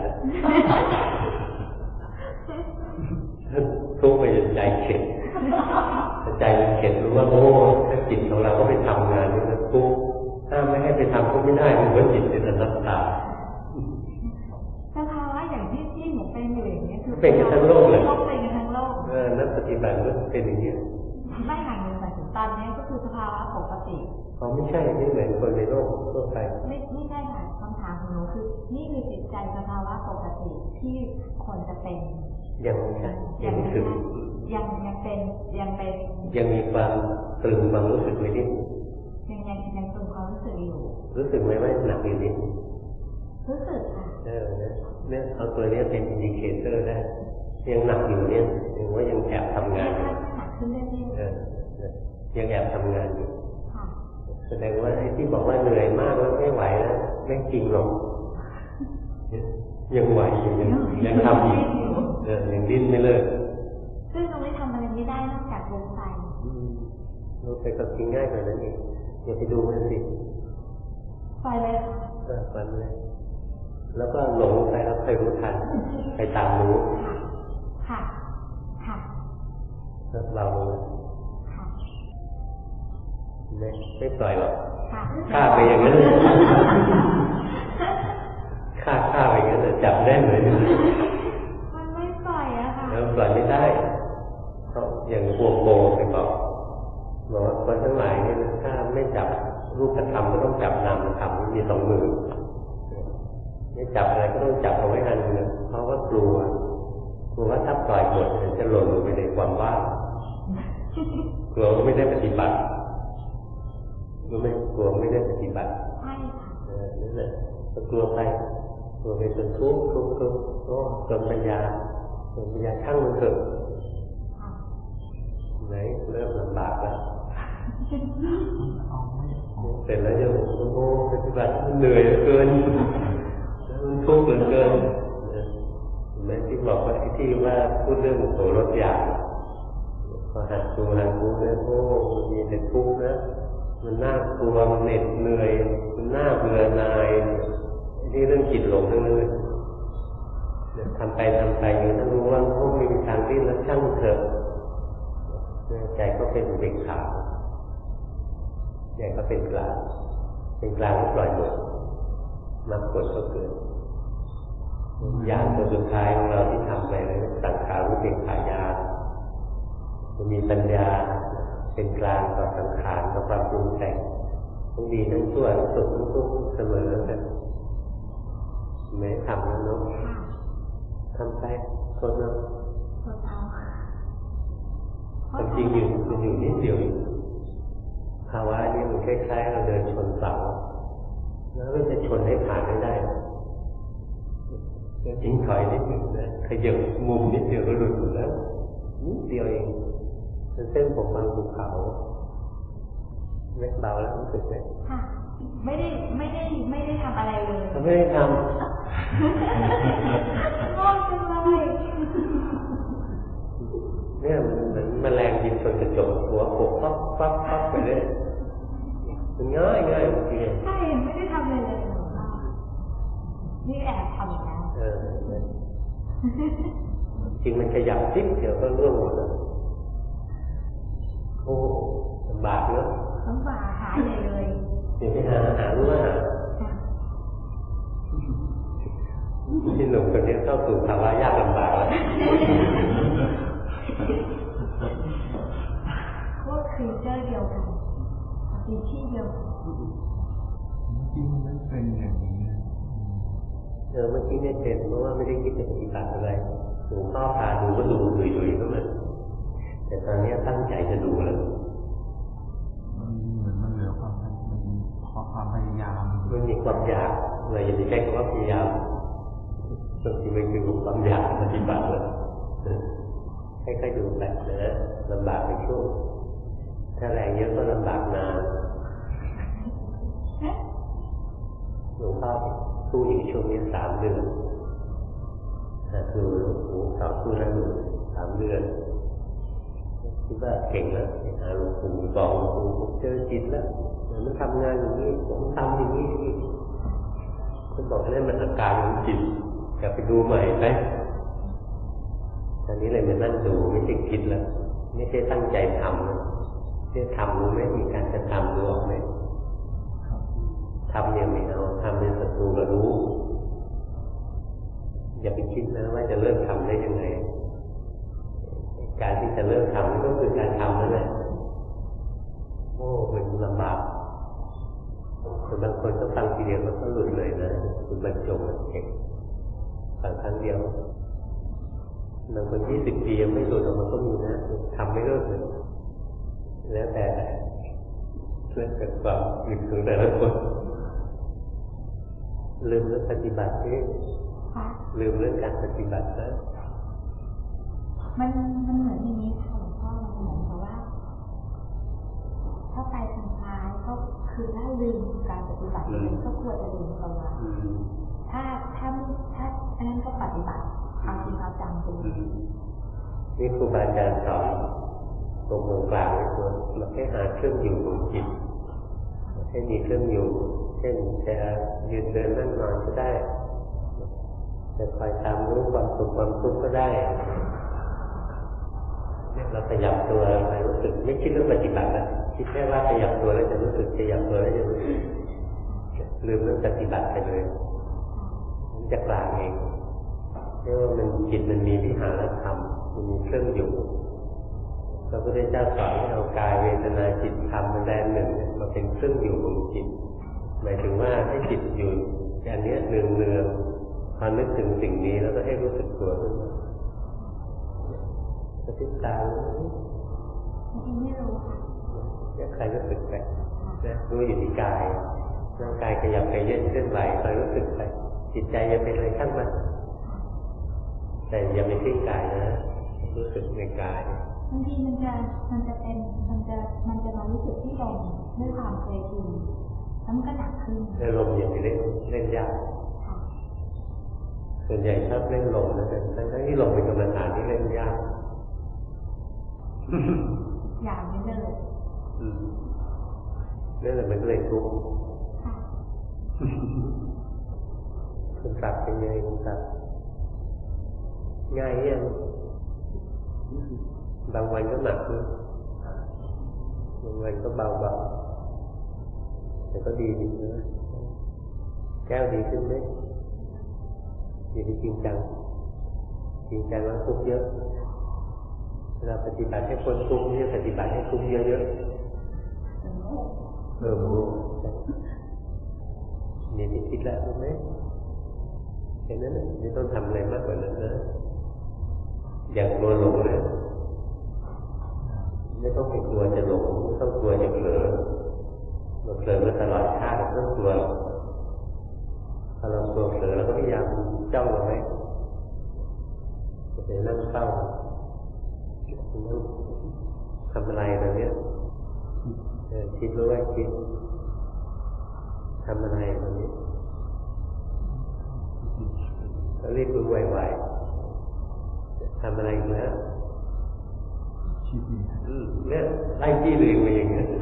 ทุกข์ไปจนใจเข็ดใจมันเข็ดรู้ว่าโอ้ถ้าจิตของเราก็ไปทำงานนี่มันทุกข์ถ้าไม่ให้ไปทำก็ไม่ได้มันก็จิตเป็นอนัตตาสภาวะอย่างที่หนูเป็นอยู่อย่างนี้คือเป็นกันทั้งโลกเลยเป็นกันทั้งโลกนักปฏิบัติก็เป็นอย่างนี้ไม่ห่างเลยแต่ตอนนี้ก็คือสภาวะปกติไม่ใช่ไม่เหมือนคนในโลกทั่วไปไม่ใช่ค่ะคำถามของหนูคือนี่คือจิตใจสภาวะปกติที่คนจะเป็นยังถึงยังเป็นยังมีความตรึงความรู้สึกไว้นิดยังตรึงความรู้สึกอยู่รู้สึกไหมว่าหนักอยู่นิดรู้สึกค่ะเนี่ยเอาตัวนี้เป็นอินดิเคเตอร์ได้ยังหนักอยู่เนี่ยยังว่ายังแอบทำงานอยู่หนักขึ้นเรื่อยยังแอบทำงานอยู่แสดงว่าไอ้ที่บอกว่าเหนื่อยมากแล้วไม่ไหวแล้วไม่จริงหรอกยังไหวอยู่ยังทำอยู่ยังดิ้นไม่เลิกซึ่งเราไม่ทำอะไรไม่ได้นอกจากลงไปลงไปกับจริงง่ายกว่านั้นเองอย่าไปดูมันสิไปเลยไปเลยแล้วก็หลงไปแล้วใครรู้ทันใครตามรู้ค่ะแล้วเราไม่ปล่อยหรอกฆ่าไปอย่างนั้นฆ่าไปอย่างนั้นจับได้เลยมันไม่ปล่อยอะค่ะแล้วปล่อยไม่ได้เพราะอย่างพวกโกไปบอกว่าคนทั้งหลายนี่ถ้าไม่จับรูปธรรมก็ต้องจับนามธรรมมีสองมือไม่จับอะไรก็ต้องจับเอาไว้อันนึงเพราะว่ากลัวว่าถ้าปล่อยหมดจะหล่นลงไปในความว่างกลัวไม่ได้ปฏิบัติรู้ไหมกลัวไม่ได้ปฏิบัติใช่ค่ะนั่นแหละกลัวไปจนทุกข์ก็จนปัญญาช่างมันเถอะไหนเริ่มลำบากแล้วเสร็จแล้วจะโอ้ปฏิบัติเหนื่อยเกินมันทุกข์เกินแม้ที่บอกว่าที่ว่าพูดเรื่องโสรถอยากพอหัดดูแล้วโอ้มีแต่ทุกข์นะมันน่ากลัวมันเหน็ดเหนื่อยมันน่าเบื่อหน่ายนี่เรื่องจิตหลงทั้งนั้นทำไปอยู่ถ้ารู้ว่าพวกมีทางที่แล้วช่างเถอะใจก็เป็นอุเบกขาใจก็เป็นกลางก็ปล่อยหมดมรรคผลก็เกิดอย่างตัวสุดท้ายของเราที่ทำไปเลยสังขารอุเบกขาญาณมันมีปัญญาเป็นกลางต่อสังขารต่อความปรุงแต่งทั้งดีทั้งชั่วทั้งสุขทั้งทุกข์เสมอกันไม่ทำแล้วเนาะทำไปคนเนาะความจริงอยู่นิดเดียวภาวะนี้มันคล้ายๆเราเดินชนเสาแล้วก็จะชนให้ผ่านไม่ได้จริงถอยนิดหนึ่งนะขยับมุมนิดเดียวก็หลุดอยู่แล้วนิดเดียวเองเป็นเส้นผมบางภูเขาเล็กเบาแล้วรู้สึกไหมค่ะไม่ได้ทำอะไรเลยไม่ได้ทำงงจังเลยเนี่ยมันเหมือนแมลงบินชนกระจกหัวโขกปั๊บไปเลยมันง่ายจริงใช่ไม่ได้ทำอะไรเลยนี่แอบทำแล้วจริงมันขยับนิดเดียวก็ร่วงหมดแล้วโอ้ลำบากเนอะลำบากหาใหญ่เลยเดี๋ยวไปหารู้ว่าที่หนุ่มคนนี้เข้าสู่ภาวะยากลำบากแล้วพวกคือเจ้าเดียวกันมีที่เดียวจริงมันเป็นอย่างนี้เมื่อกี้ไม่เป็นเพราะว่าไม่ได้คิดจะปฏิบัติอะไรหลวงพ่อพาดูก็ดูดุยๆก็มันแต่ตอนนี้ตั้งใจจะดูแล้วเหมือนมันเหลือความพยายามมันมีความอยากเราอย่าไปใช้คำว่าพยายามบางทีมันคือความอยากปฏิบัติเลยให้ค่อยดูไปนะลำบากไปช่วงถ้าแรงเยอะก็ลำบากนานหลวงพ่อสู้อยู่ช่วงนี้3 เดือนคือต่อสู้แล้วอยู่3 เดือนคิดว่าเก่งแล้วหาหลวงปู่บอกหลวงปู่ผมเจอจิตแล้วมันทำงานอย่างนี้ผมทำอย่างนี้คุณบอกให้มันอาการของจิตกลับไปดูใหม่ไหมตอนนี้เลยมานั่งดูไม่ใช่คิดแล้วไม่ใช่ตั้งใจทำเรื่องทำรู้ไหมมีการจะทำรู้ออกไหมทำยังไม่เอาทำเป็นศัตรูกับรู้อย่าไปคิดนะว่าจะเริ่มทำได้ยังไงการที่จะเริ่มทำก็คือการทำนั่นแหละโอ้มันลำบากคนบางคนก็ฟังทีเดียวมันก็หลุดเลยนะคุณบรรจงเก่งฟังครั้งเดียวบางคน20 ปียังไม่หลุดออกมาก็มีนะทำไม่เลิกเลยแล้วแต่เรื่องกับความอึดของแต่ละคนลืมเรื่องปฏิบัติเองลืมเรื่องการปฏิบัตินะมันเหมือนอย่างนี้ค่ะหลวงพ่อมันเหมือนกับว่าถ้าไปทางซ้ายก็คือถ้าลืมการปฏิบัติมันก็ควรจะลืมตัวถ้าอันนั้นก็ปฏิบัติเอาจริงเอาจังดูนี่ครูบาอาจารย์สอนตรงกลางเลยคือเราให้หาเครื่องอยู่ของจิตให้มีเครื่องอยู่เช่นจะยืนเดินนั่งนอนก็ได้จะคอยตามรู้ความสุขความทุกข์ก็ได้เราขยับตัวไปรู้สึกไม่คิดเรื่องปฏิบัติแล้วคิดแค่ว่าขยับตัวแล้วจะรู้สึกขยับตัวแล้วจะรู้สึกลืมเรื่องปฏิบัติไปเลยมันจะกลางเองเรียกว่ามันจิตมันมีวิหารธรรมมันมีเครื่องอยู่พระพุทธเจ้าสอนให้เอากายเวทนาจิตธรรมมันแดนหนึ่งมาเป็นเครื่องอยู่ของจิตหมายถึงว่าให้จิตอยู่อย่างนี้เนืองๆพอนึกถึงสิ่งนี้แล้วก็ให้รู้สึกตัวขึ้นมากระพริบตาไม่รู้ค่ะอยากใครรู้สึกไปนะรู้อยู่ที่กายร่างกายขยับไปเย็นเคลื่อนไหวคอยรู้สึกไปจิตใจอย่าเป็นอะไรข้างมันแต่อย่าไปทิ้งกายนะรู้สึกในกายบางทีมันจะมารู้สึกที่ลมด้วยความเคยชินแล้วมันก็หนักขึ้นแต่ลมอย่าไปเล่นยากส่วนใหญ่ชอบเล่นลมนะแต่ทั้งที่ลมเป็นกรรมฐานที่เล่นยากอย่างนี้เลยนั่นแหละมันก็เลยทุกข์คุณตัดเป็นไงคุณตัดง่ายยังบางวันก็หนักเลยบางวันก็เบาๆแต่ก็ดีนะแก้วดีขึ้นไหมดีจริงจังแล้วทุกข์เยอะเราปฏิบัติให้คนทุกข์เนี่ยปฏิบัติให้ทุกข์เยอะๆรู้นี่มีคิดแล้วรู้ไหมแค่นั้นไม่ต้องทำอะไรมากกว่านั้นนะอย่างกลัวหลงนะไม่ต้องไปกลัวจะหลงไม่ต้องกลัวจะเผลอเราเผลอมาตลอดชาติไม่ต้องกลัวถ้าเรากลัวเผลอเราก็พยายามจ้องเอาไว้จะนั่งเฝ้าทำอะไรตอนนี้คิดรู้ว่าคิดทำอะไรตอนนี้ก็รีบรู้ไวๆทำอะไรอีกแล้วเนี่ยไล่จี้ลืมไปอย่างเงี้ย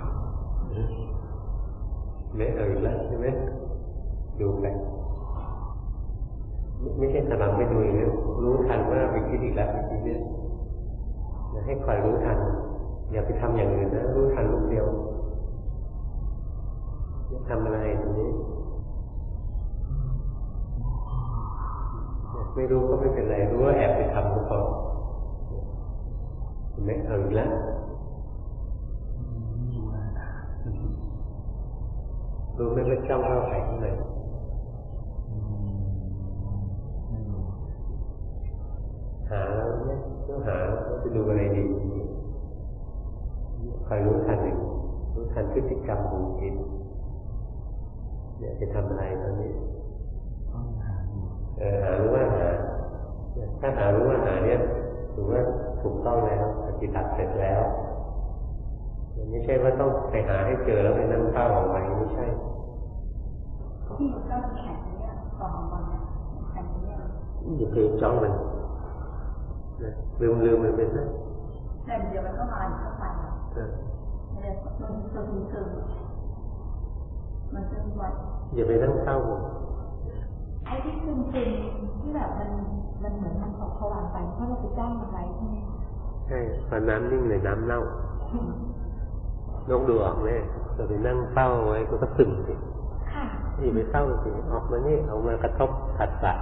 ไม่เอาอีกแล้วใช่ไหมดูไปไม่ใช่ถลังไม่ดูอย่างเงี้ยรู้ทันว่าไปคิดอีกแล้วไปคิดเนี่ยให้คอยรู้ทันอย่าไปทำอย่างอื่นนะรู้ทันลูกเดียวจะทำอะไรตรงนี้ไม่รู้ก็ไม่เป็นไรรู้ว่าแอบไปทำก็พอเห็นไหมเอาอีกแล้วรู้ไม่ว่าจ้องเข้าไปข้างในหาเนี่ยต้องหาจะดูอะไรดีคอยรู้ทันหนึ่งรู้ทันพฤติกรรมของจิตเนี่ยจะทำอะไรตอนนี้หารู้ว่าหาถ้าหารู้ว่าหาเนี่ยถือว่าถูกต้องแล้วปฏิบัติเสร็จแล้วไม่ใช่ว่าต้องไปหาให้เจอแล้วไปนั่งเฝ้าเอาไว้ไม่ใช่ที่ก็แข็งเนี่ยสองวันแข็งเนี่ยอย่าไปจ้องมันลืมมันไปซะแต่เดี๋ยวมันก็มาเข้าไปมันจะซึมมันซึมไว้อย่าไปนั่งเฝ้าไอ้ที่ซึมที่แบบมันเหมือนมันออกผวาไปเพราะเราไปจ้องมันไว้ใช่ไหมใช่พอน้ำนิ่งเลยน้ำเน่านกดูออกไหมเราไปนั่งเฝ้าไว้ก็ซึมสิอย่าไปเฝ้าสิออกมานี่เอามากระทบผัสสะ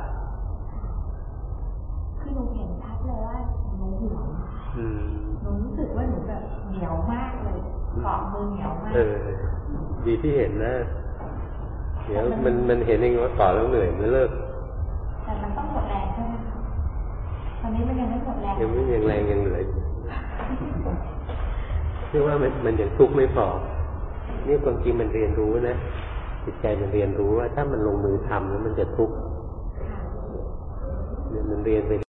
คือหนูเห็นชัดเลยว่าหนูห่วงหนูรู้สึกว่าหนูแบบเหนียวมากเลยเกาะมือเหนียวมากดีที่เห็นนะเดี๋ยวมันเห็นเองว่าต่อแล้วเหนื่อยมันเลิกแต่มันต้องหมดแรงใช่ไหมตอนนี้มันยังไม่หมดแรงยังไม่ยังแรงยังเหนื่อยเชื่อว่ามันยังทุกข์ไม่พอนี่ความจริงมันเรียนรู้นะจิตใจมันเรียนรู้ว่าถ้ามันลงมือทำแล้วมันจะทุกข์มันเรียนไป